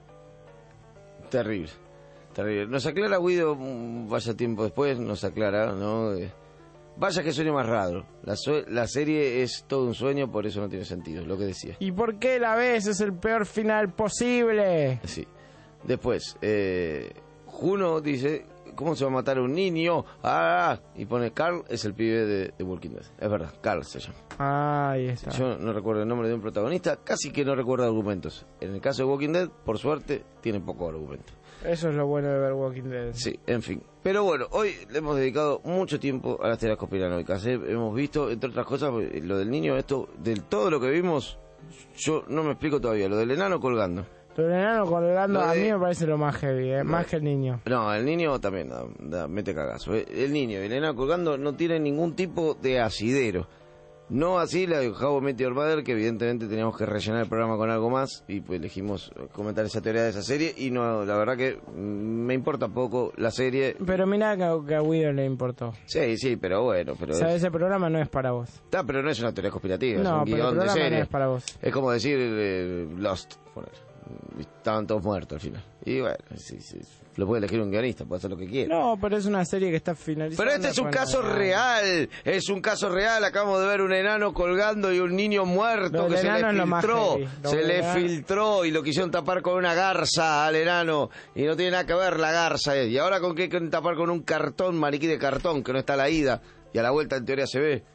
Terrible, terrible. Nos aclara Guido, mm, vaya tiempo después, nos aclara, ¿no? Eh, vaya que sueño más raro. La, sue- la serie es todo un sueño, por eso no tiene sentido, es lo que decía. ¿Y por qué la ves? Es el peor final posible. Sí. Después, eh, Juno dice, ¿cómo se va a matar a un niño? Ah, y pone Carl, es el pibe de, de Walking Dead. Es verdad, Carl se llama. Ah, ahí está. Yo no recuerdo el nombre de un protagonista, casi que no recuerdo argumentos. En el caso de Walking Dead, por suerte, tiene poco argumento. Eso es lo bueno de ver Walking Dead. Sí, en fin. Pero bueno, hoy le hemos dedicado mucho tiempo a las teorías conspiranoicas. ¿eh? Hemos visto, entre otras cosas, lo del niño, esto, del todo lo que vimos, yo no me explico todavía. Lo del enano colgando. Pero el enano colgando Lo a de- mí me parece lo más heavy, ¿eh? Más que el niño. No, el niño también da, da- mete cagazo. ¿eh? El niño y el enano colgando no tienen ningún tipo de asidero. No así la de How I Met Your Mother, que evidentemente teníamos que rellenar el programa con algo más y pues elegimos comentar esa teoría de esa serie y no, la verdad que mm, me importa poco la serie. Pero mira que a, que a Guido le importó. Sí, sí, pero bueno, pero O sea, es- ese programa no es para vos. Está, pero no es una teoría conspirativa, No, es un pero el guión de programa serie. no es para vos. Es como decir eh, Lost, poner. Estaban todos muertos al final. Y bueno, sí, sí, lo puede elegir un guionista, puede hacer lo que quiera. No, pero es una serie que está finalizada. Pero este es un con- caso real, es un caso real. Acabamos de ver un enano colgando y un niño muerto Lo que del se le enano es lo más filtró, heavy. Lo se del le enano- filtró y lo quisieron tapar con una garza al enano y no tiene nada que ver la garza. Y ahora con qué quieren tapar con un cartón, maniquí de cartón que no está a la ida y a la vuelta en teoría se ve.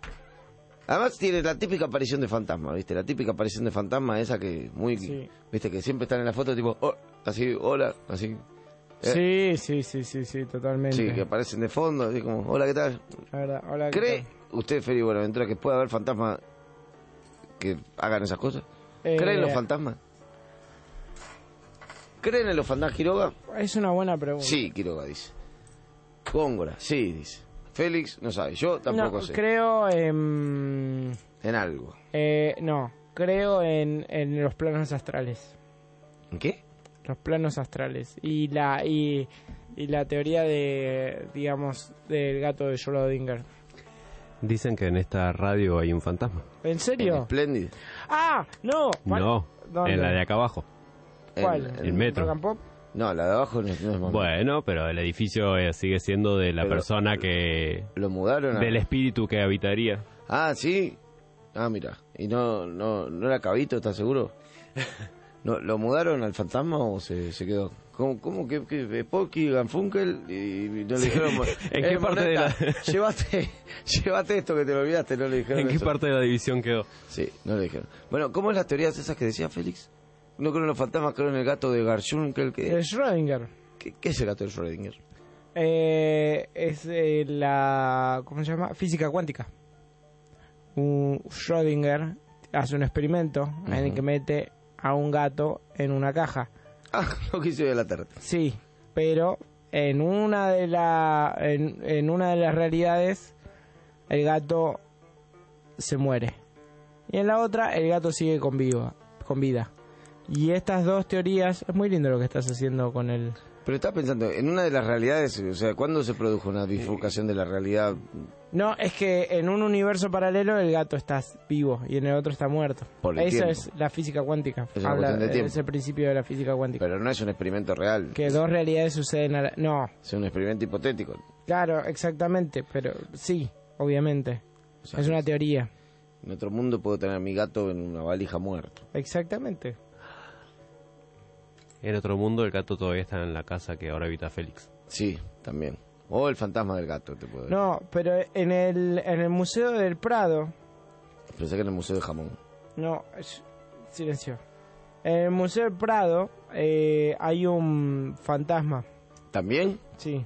Además tiene la típica aparición de fantasma, ¿viste? La típica aparición de fantasma esa que muy, Sí. ¿viste? Que siempre están en la foto tipo, oh, así, hola, así. Eh, Sí, sí, sí, sí, sí, totalmente. Sí, que aparecen de fondo, así como, hola, ¿qué tal? La verdad, hola, ¿qué ¿Cree tal? usted, Feli Buenaventura, que puede haber fantasmas que hagan esas cosas? Eh, ¿Creen los fantasmas? ¿Creen en los fantasmas, Quiroga? Es una buena pregunta. Sí, Quiroga dice. Góngora, sí, dice. Félix, no sabe, yo tampoco No, sé. creo en... En algo. Eh, no, creo en, en los planos astrales. ¿En qué? Los planos astrales. Y la y, y la teoría de, digamos, del gato de Schrödinger. Dicen que en esta radio hay un fantasma. ¿En serio? Espléndido. ¡Ah! ¡No! ¿Cuál? No, ¿Dónde? en la de acá abajo. ¿Cuál? El metro. ¿Rock and Pop? No, la de abajo no, no es más. Bueno, pero el edificio eh, sigue siendo de la Pero- persona que... ¿Lo mudaron? a- Del espíritu que habitaría. Ah, sí. Ah, mira. ¿Y no, no, no era Cabito, estás seguro? ¿No, ¿Lo mudaron al fantasma o se, se quedó? ¿Cómo, cómo que, que Porky Garfunkel? Y no le dijeron... ¿En eh, qué parte de la...? Llévate, llévate esto que te lo olvidaste, no le dijeron ¿En qué eso. parte de la división quedó? Sí, no le dijeron. Bueno, ¿cómo es las teorías esas que decía Félix? No creo en los fantasmas, creo en el gato de Garfunkel. Que... De Schrödinger. ¿Qué, ¿Qué es el gato de Schrödinger? Eh, es eh, la... ¿Cómo se llama? Física cuántica. Un Schrödinger hace un experimento uh-huh. en el que mete a un gato en una caja. Ah, lo que hice de la tarde. Sí, pero en una de la en, en una de las realidades el gato se muere y en la otra el gato sigue con viva, con vida. Y estas dos teorías, es muy lindo lo que estás haciendo con el... Pero estás pensando, en una de las realidades, o sea, ¿cuándo se produjo una bifurcación de la realidad? No, es que en un universo paralelo el gato está vivo y en el otro está muerto. Por el Esa tiempo. es la física cuántica. Es una Habla, cuestión de tiempo. es el principio de la física cuántica. Pero no es un experimento real. Que dos realidades suceden a la... No. Es un experimento hipotético. Claro, exactamente, pero sí, obviamente. O sea, es una teoría. En otro mundo puedo tener a mi gato en una valija muerto. Exactamente. En otro mundo el gato todavía está en la casa que ahora habita Félix. Sí, también. O el fantasma del gato, te puedo decir. No, pero en el, en el Museo del Prado... Pensé que en el Museo de Jamón. No, es... silencio. En el Museo del Prado eh, hay un fantasma. ¿También? Sí.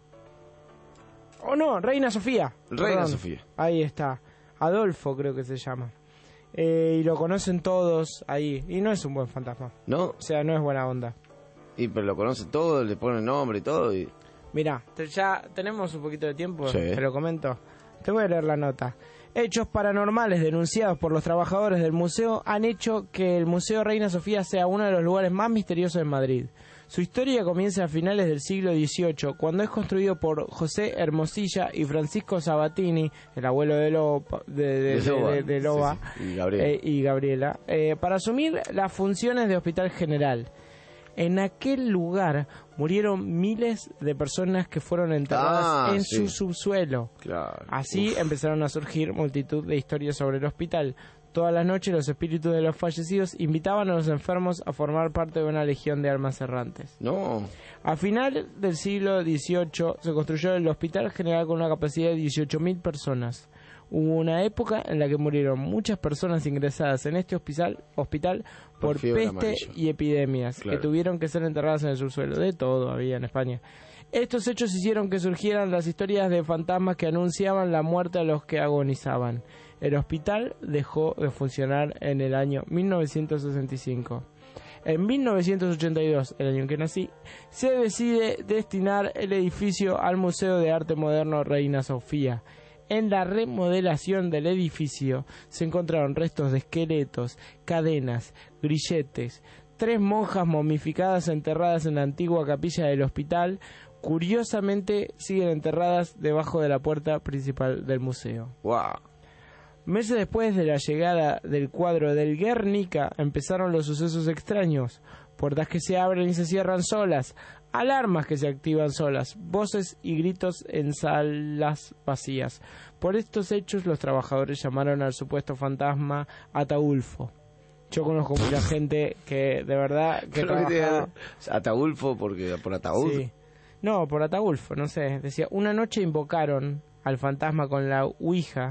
Oh, no, Reina Sofía. Reina Perdón. Sofía. Ahí está. Adolfo creo que se llama. Eh, y lo conocen todos ahí. Y no es un buen fantasma. ¿No? O sea, no es buena onda. Y pero lo conocen todos, le ponen nombre y todo. Y... Mira, ya tenemos un poquito de tiempo, sí. Te lo comento. Te voy a leer la nota. Hechos paranormales denunciados por los trabajadores del museo han hecho que el Museo Reina Sofía sea uno de los lugares más misteriosos de Madrid. Su historia comienza a finales del siglo dieciocho, cuando es construido por José Hermosilla y Francisco Sabatini, el abuelo de, Lopa, de, de, de, de, de Loba, sí, sí. Y, Gabriela. Eh, y Gabriela, eh, para asumir las funciones de hospital general. En aquel lugar murieron miles de personas que fueron enterradas ah, en sí. su subsuelo. Claro. Así Uf. empezaron a surgir multitud de historias sobre el hospital. Todas las noches los espíritus de los fallecidos invitaban a los enfermos a formar parte de una legión de almas errantes. No. A final del siglo dieciocho se construyó el Hospital General con una capacidad de dieciocho mil personas. Hubo una época en la que murieron muchas personas ingresadas en este hospital, hospital por, por fiebre peste amarilla. y epidemias, claro. que tuvieron que ser enterradas en el subsuelo. De todo había en España. Estos hechos hicieron que surgieran las historias de fantasmas que anunciaban la muerte a los que agonizaban. El hospital dejó de funcionar en el año mil novecientos sesenta y cinco. En mil novecientos ochenta y dos, el año en que nací, se decide destinar el edificio al Museo de Arte Moderno Reina Sofía. En la remodelación del edificio se encontraron restos de esqueletos, cadenas, grilletes, tres monjas momificadas enterradas en la antigua capilla del hospital. Curiosamente siguen enterradas debajo de la puerta principal del museo. Wow. Meses después de la llegada del cuadro del Guernica empezaron los sucesos extraños. Puertas que se abren y se cierran solas, alarmas que se activan solas, voces y gritos en salas vacías. Por estos hechos los trabajadores llamaron al supuesto fantasma Ataulfo. Yo conozco mucha gente que de verdad que trabaja... Ataulfo porque por ataúd. Sí. No, por Ataulfo, no sé. Decía, una noche invocaron al fantasma con la ouija.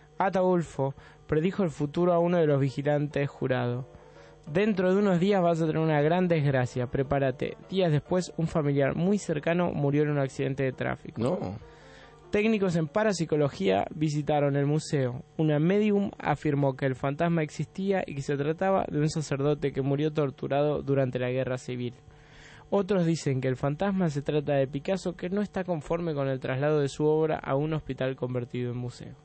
Ataulfo predijo el futuro a uno de los vigilantes jurado. Dentro de unos días vas a tener una gran desgracia, prepárate. Días después, un familiar muy cercano murió en un accidente de tráfico. No. Técnicos en parapsicología visitaron el museo. Una medium afirmó que el fantasma existía y que se trataba de un sacerdote que murió torturado durante la guerra civil. Otros dicen que el fantasma se trata de Picasso, que no está conforme con el traslado de su obra a un hospital convertido en museo.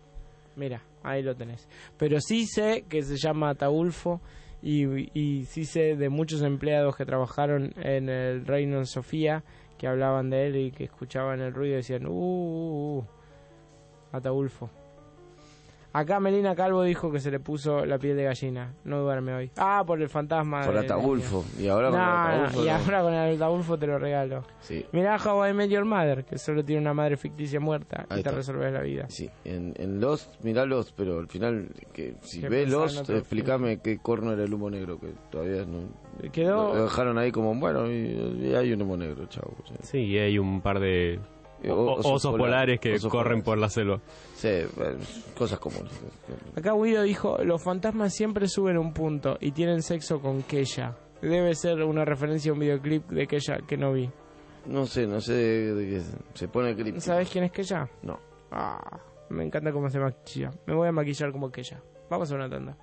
Mira, ahí lo tenés. Pero sí sé que se llama Ataulfo y, y sí sé de muchos empleados que trabajaron en el Reino Sofía que hablaban de él y que escuchaban el ruido y decían, uh, uh, uh Ataulfo. Acá Melina Calvo dijo que se le puso la piel de gallina. No duerme hoy. Ah, por el fantasma. Por de- Ataulfo. Y ahora con No, el Ataulfo. y no. ahora con el Ataulfo te lo regalo. Sí. Mirá How I Met Your Mother, que solo tiene una madre ficticia muerta Ahí y te está. resolves la vida. Sí, en, en Lost, mirá Lost, pero al final, que si ¿Qué ves pensás en Lost, otro explícame qué corno era el humo negro, que todavía no... Quedó- Lo dejaron ahí como, bueno, y, y hay un humo negro, chao. Sí. Sí, y hay un par de O- o- osos osos, polar- polares que osos corren polares. por la selva. Sí, eh, cosas comunes. Acá Guido dijo, los fantasmas siempre suben un punto y tienen sexo con Keya. Debe ser una referencia a un videoclip de Keya que no vi. No sé, no sé de, de qué es. Se pone críptico. ¿Sabes quién es Keya? No. Ah, me encanta cómo se maquilla. Me voy a maquillar como Keya. Vamos a una tanda.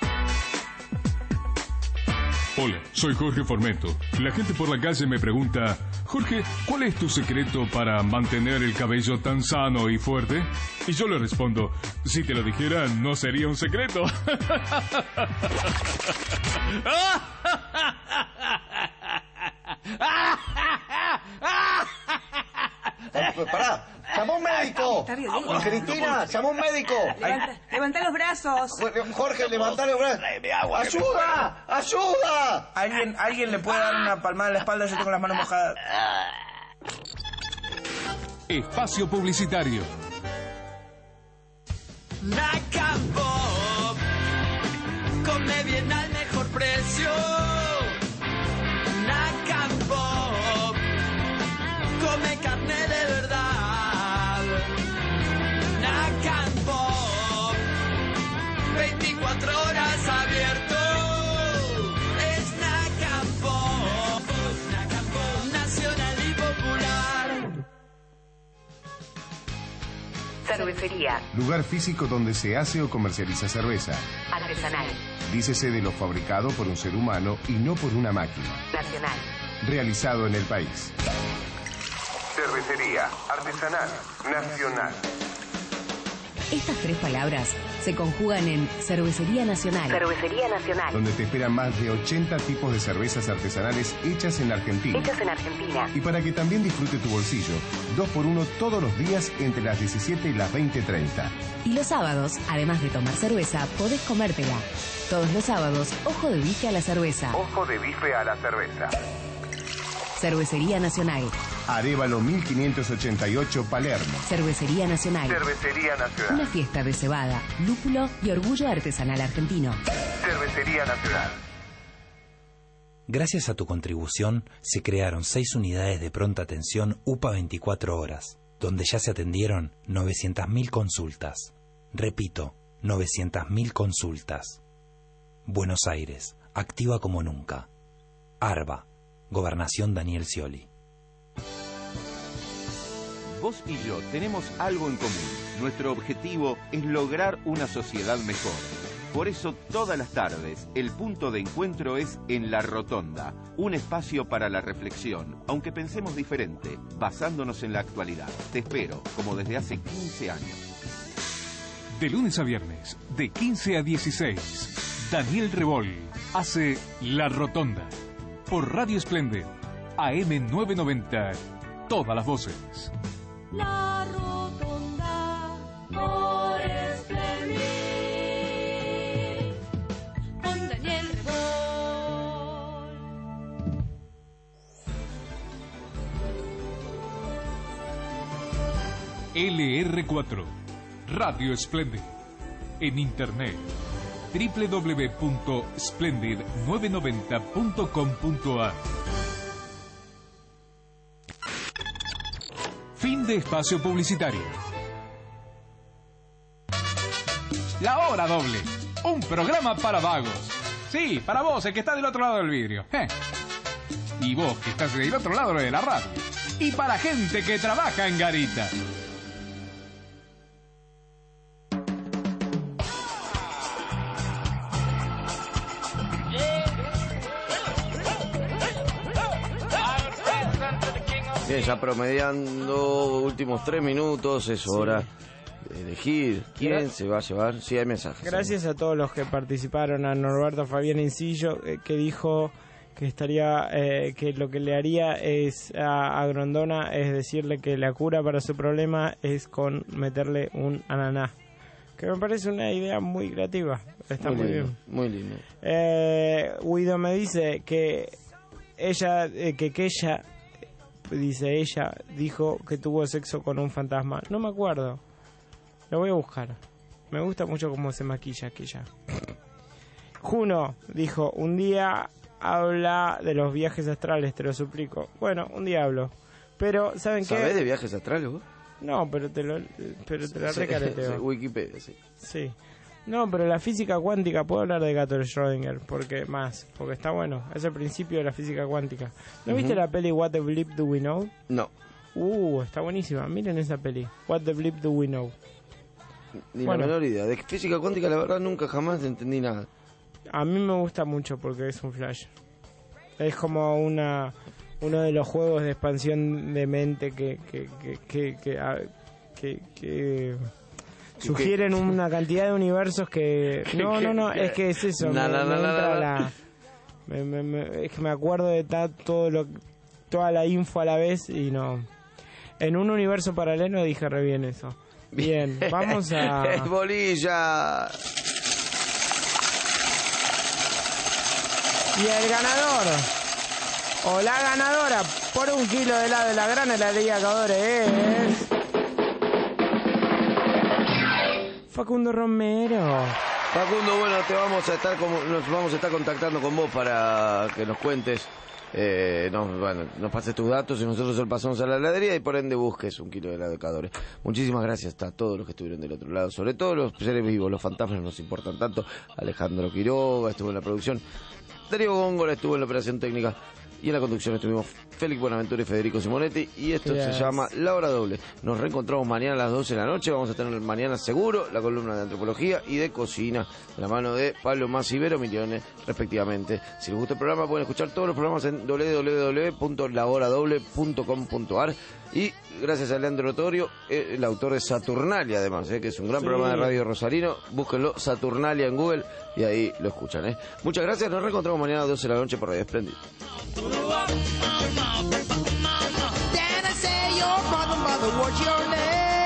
Hola, soy Jorge Formento. La gente por la calle me pregunta, Jorge, ¿cuál es tu secreto para mantener el cabello tan sano y fuerte? Y yo le respondo, si te lo dijera, no sería un secreto. Eh, pará, ¡llamó un médico! Está violento. Cristina, ¡llamó un médico! Levanta, levanta los brazos. Jorge, levantá los brazos. ¡Ayuda! ¡Ayuda! ¿Alguien, ¿Alguien le puede dar una palmada en la espalda? Yo tengo las manos mojadas. Espacio publicitario. Nacambo, come bien al mejor precio. Nacambo, come carne de verdad. Nacambo, veinticuatro horas abierto. Es Nacambo, Nacambo, nacional y popular. Cervecería Lugar físico donde se hace o comercializa cerveza. artesanal, Dícese de lo fabricado por un ser humano y no por una máquina. nacional. Realizado en el país. Cervecería artesanal nacional. Estas tres palabras se conjugan en Cervecería Nacional. Cervecería Nacional. Donde te esperan más de ochenta tipos de cervezas artesanales hechas en Argentina. Hechas en Argentina. Y para que también disfrute tu bolsillo, dos por uno todos los días entre las diecisiete y las veinte treinta. Y los sábados, además de tomar cerveza, podés comértela. Todos los sábados, ojo de bife a la cerveza. Ojo de bife a la cerveza. Cervecería Nacional. Arévalo mil quinientos ochenta y ocho, Palermo. Cervecería Nacional. Cervecería Nacional. Una fiesta de cebada, lúpulo y orgullo artesanal argentino. Cervecería Nacional. Gracias a tu contribución, se crearon seis unidades de pronta atención U P A veinticuatro horas, donde ya se atendieron novecientas mil consultas. Repito, novecientas mil consultas. Buenos Aires, activa como nunca. ARBA, Gobernación Daniel Scioli. Vos y yo tenemos algo en común. Nuestro objetivo es lograr una sociedad mejor. Por eso todas las tardes el punto de encuentro es en La Rotonda, un espacio para la reflexión, aunque pensemos diferente, basándonos en la actualidad. Te espero, como desde hace quince años. De lunes a viernes, de quince a dieciséis, Daniel Rebol hace La Rotonda. Por Radio Splendid, A M novecientos noventa, todas las voces. La Rotonda por Splendid con Daniel Rebol. L R cuatro, Radio Splendid. En internet, doble u doble u doble u punto splendid novecientos noventa punto com punto a r. Fin de espacio publicitario. La hora doble. Un programa para vagos. Sí, para vos, el que está del otro lado del vidrio. Eh. Y vos, que estás del otro lado de la radio. Y para gente que trabaja en garita. Bien, ya promediando últimos tres minutos, es hora de elegir quién se va a llevar. Sí, hay mensajes. Gracias a todos los que participaron, a Norberto Fabián Incillo, eh, que dijo que estaría, eh, que lo que le haría es a, a Grondona es decirle que la cura para su problema es con meterle un ananá. que me parece una idea muy creativa. Está muy, muy lindo, bien. Muy lindo. Eh, Guido me dice que ella, eh, que, que ella, dice ella, dijo que tuvo sexo con un fantasma. No me acuerdo. Lo voy a buscar. Me gusta mucho cómo se maquilla aquella. Juno dijo, un día habla de los viajes astrales, te lo suplico. Bueno, un día hablo. Pero, ¿saben qué? ¿Sabés de viajes astrales vos? No, pero te lo, pero te la Sí, recareteo. sí, Wikipedia, sí. Sí. No, pero la física cuántica, puedo hablar de gato de Schrödinger, porque más, porque está bueno, es el principio de la física cuántica. ¿No Ujú. viste la peli What the Bleep Do We Know? No. Uh, está buenísima, miren esa peli, What the Bleep Do We Know. Ni Bueno. la menor idea. De física cuántica, la verdad, nunca jamás entendí nada. A mí me gusta mucho porque es un flash. Es como una uno de los juegos de expansión de mente que que que que, que, a- que- que sugieren una cantidad de universos que no no no es que es eso. Na, me- na, me na, na, entra na. la- me- me- me- es que me acuerdo de ta- todo lo toda la info a la vez y no. En un universo paralelo dije re bien eso. Bien, vamos a Bolilla. Y el ganador, o la ganadora, por un kilo de helado de la gran heladería Cadore es... Facundo Romero. Facundo, bueno, te vamos a estar como, nos vamos a estar contactando con vos para que nos cuentes, eh, nos, bueno, nos pases tus datos y nosotros lo pasamos a la heladería y por ende busques un kilo de helado de Cadore. Muchísimas gracias a todos los que estuvieron del otro lado, sobre todo los seres vivos, los fantasmas nos importan tanto. Alejandro Quiroga estuvo en la producción, Darío Góngora estuvo en la operación técnica y en la conducción estuvimos Félix Buenaventura y Federico Simonetti y esto Yes. se llama La Hora Doble. Nos reencontramos mañana a las doce de la noche, vamos a tener mañana seguro la columna de antropología y de cocina de la mano de Pablo Mas y Vero Milione respectivamente. Si les gusta el programa pueden escuchar todos los programas en doble u doble u doble u punto la hora doble punto com punto a r y gracias a Leandro Torio, eh, el autor de Saturnalia además, eh, que es un gran Sí. programa de radio rosarino, búsquenlo Saturnalia en Google y ahí lo escuchan. Eh. Muchas gracias, nos reencontramos mañana a las doce de la noche por Radio Espléndido. Then I say your brother, mother, what's your name?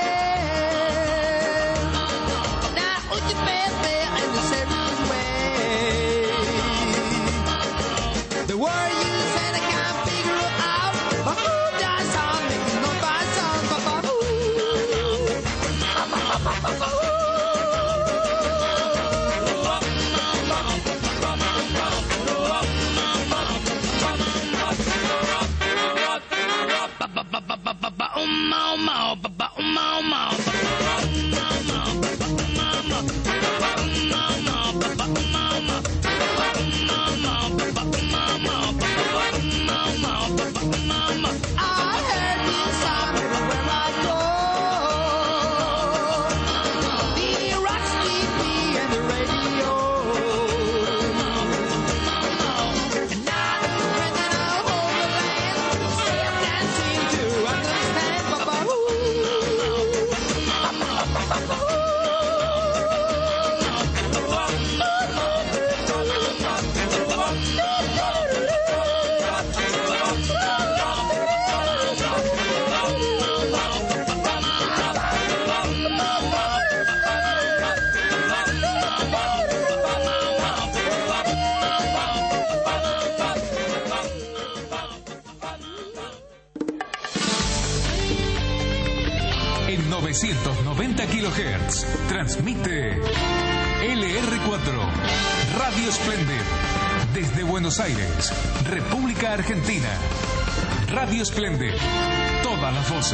Now, would you bear there in the serious way? The word you said I can't figure it out, but who does sound making no bad sound, but but En novecientos noventa kilohertz transmite L R cuatro, Radio Splendid, desde Buenos Aires, República Argentina. Radio Splendid, todas las voces.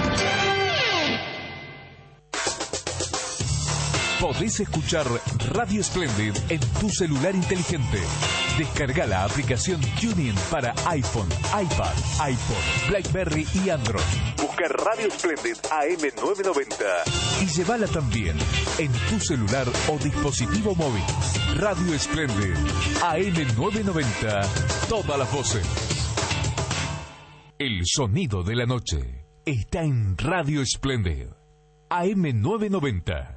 Podés escuchar Radio Splendid en tu celular inteligente. Descarga la aplicación TuneIn para iPhone, iPad, iPod, BlackBerry y Android. Busca Radio Splendid A M novecientos noventa y llévala también en tu celular o dispositivo móvil. Radio Splendid A M novecientos noventa, todas las voces. El sonido de la noche está en Radio Splendid A M novecientos noventa.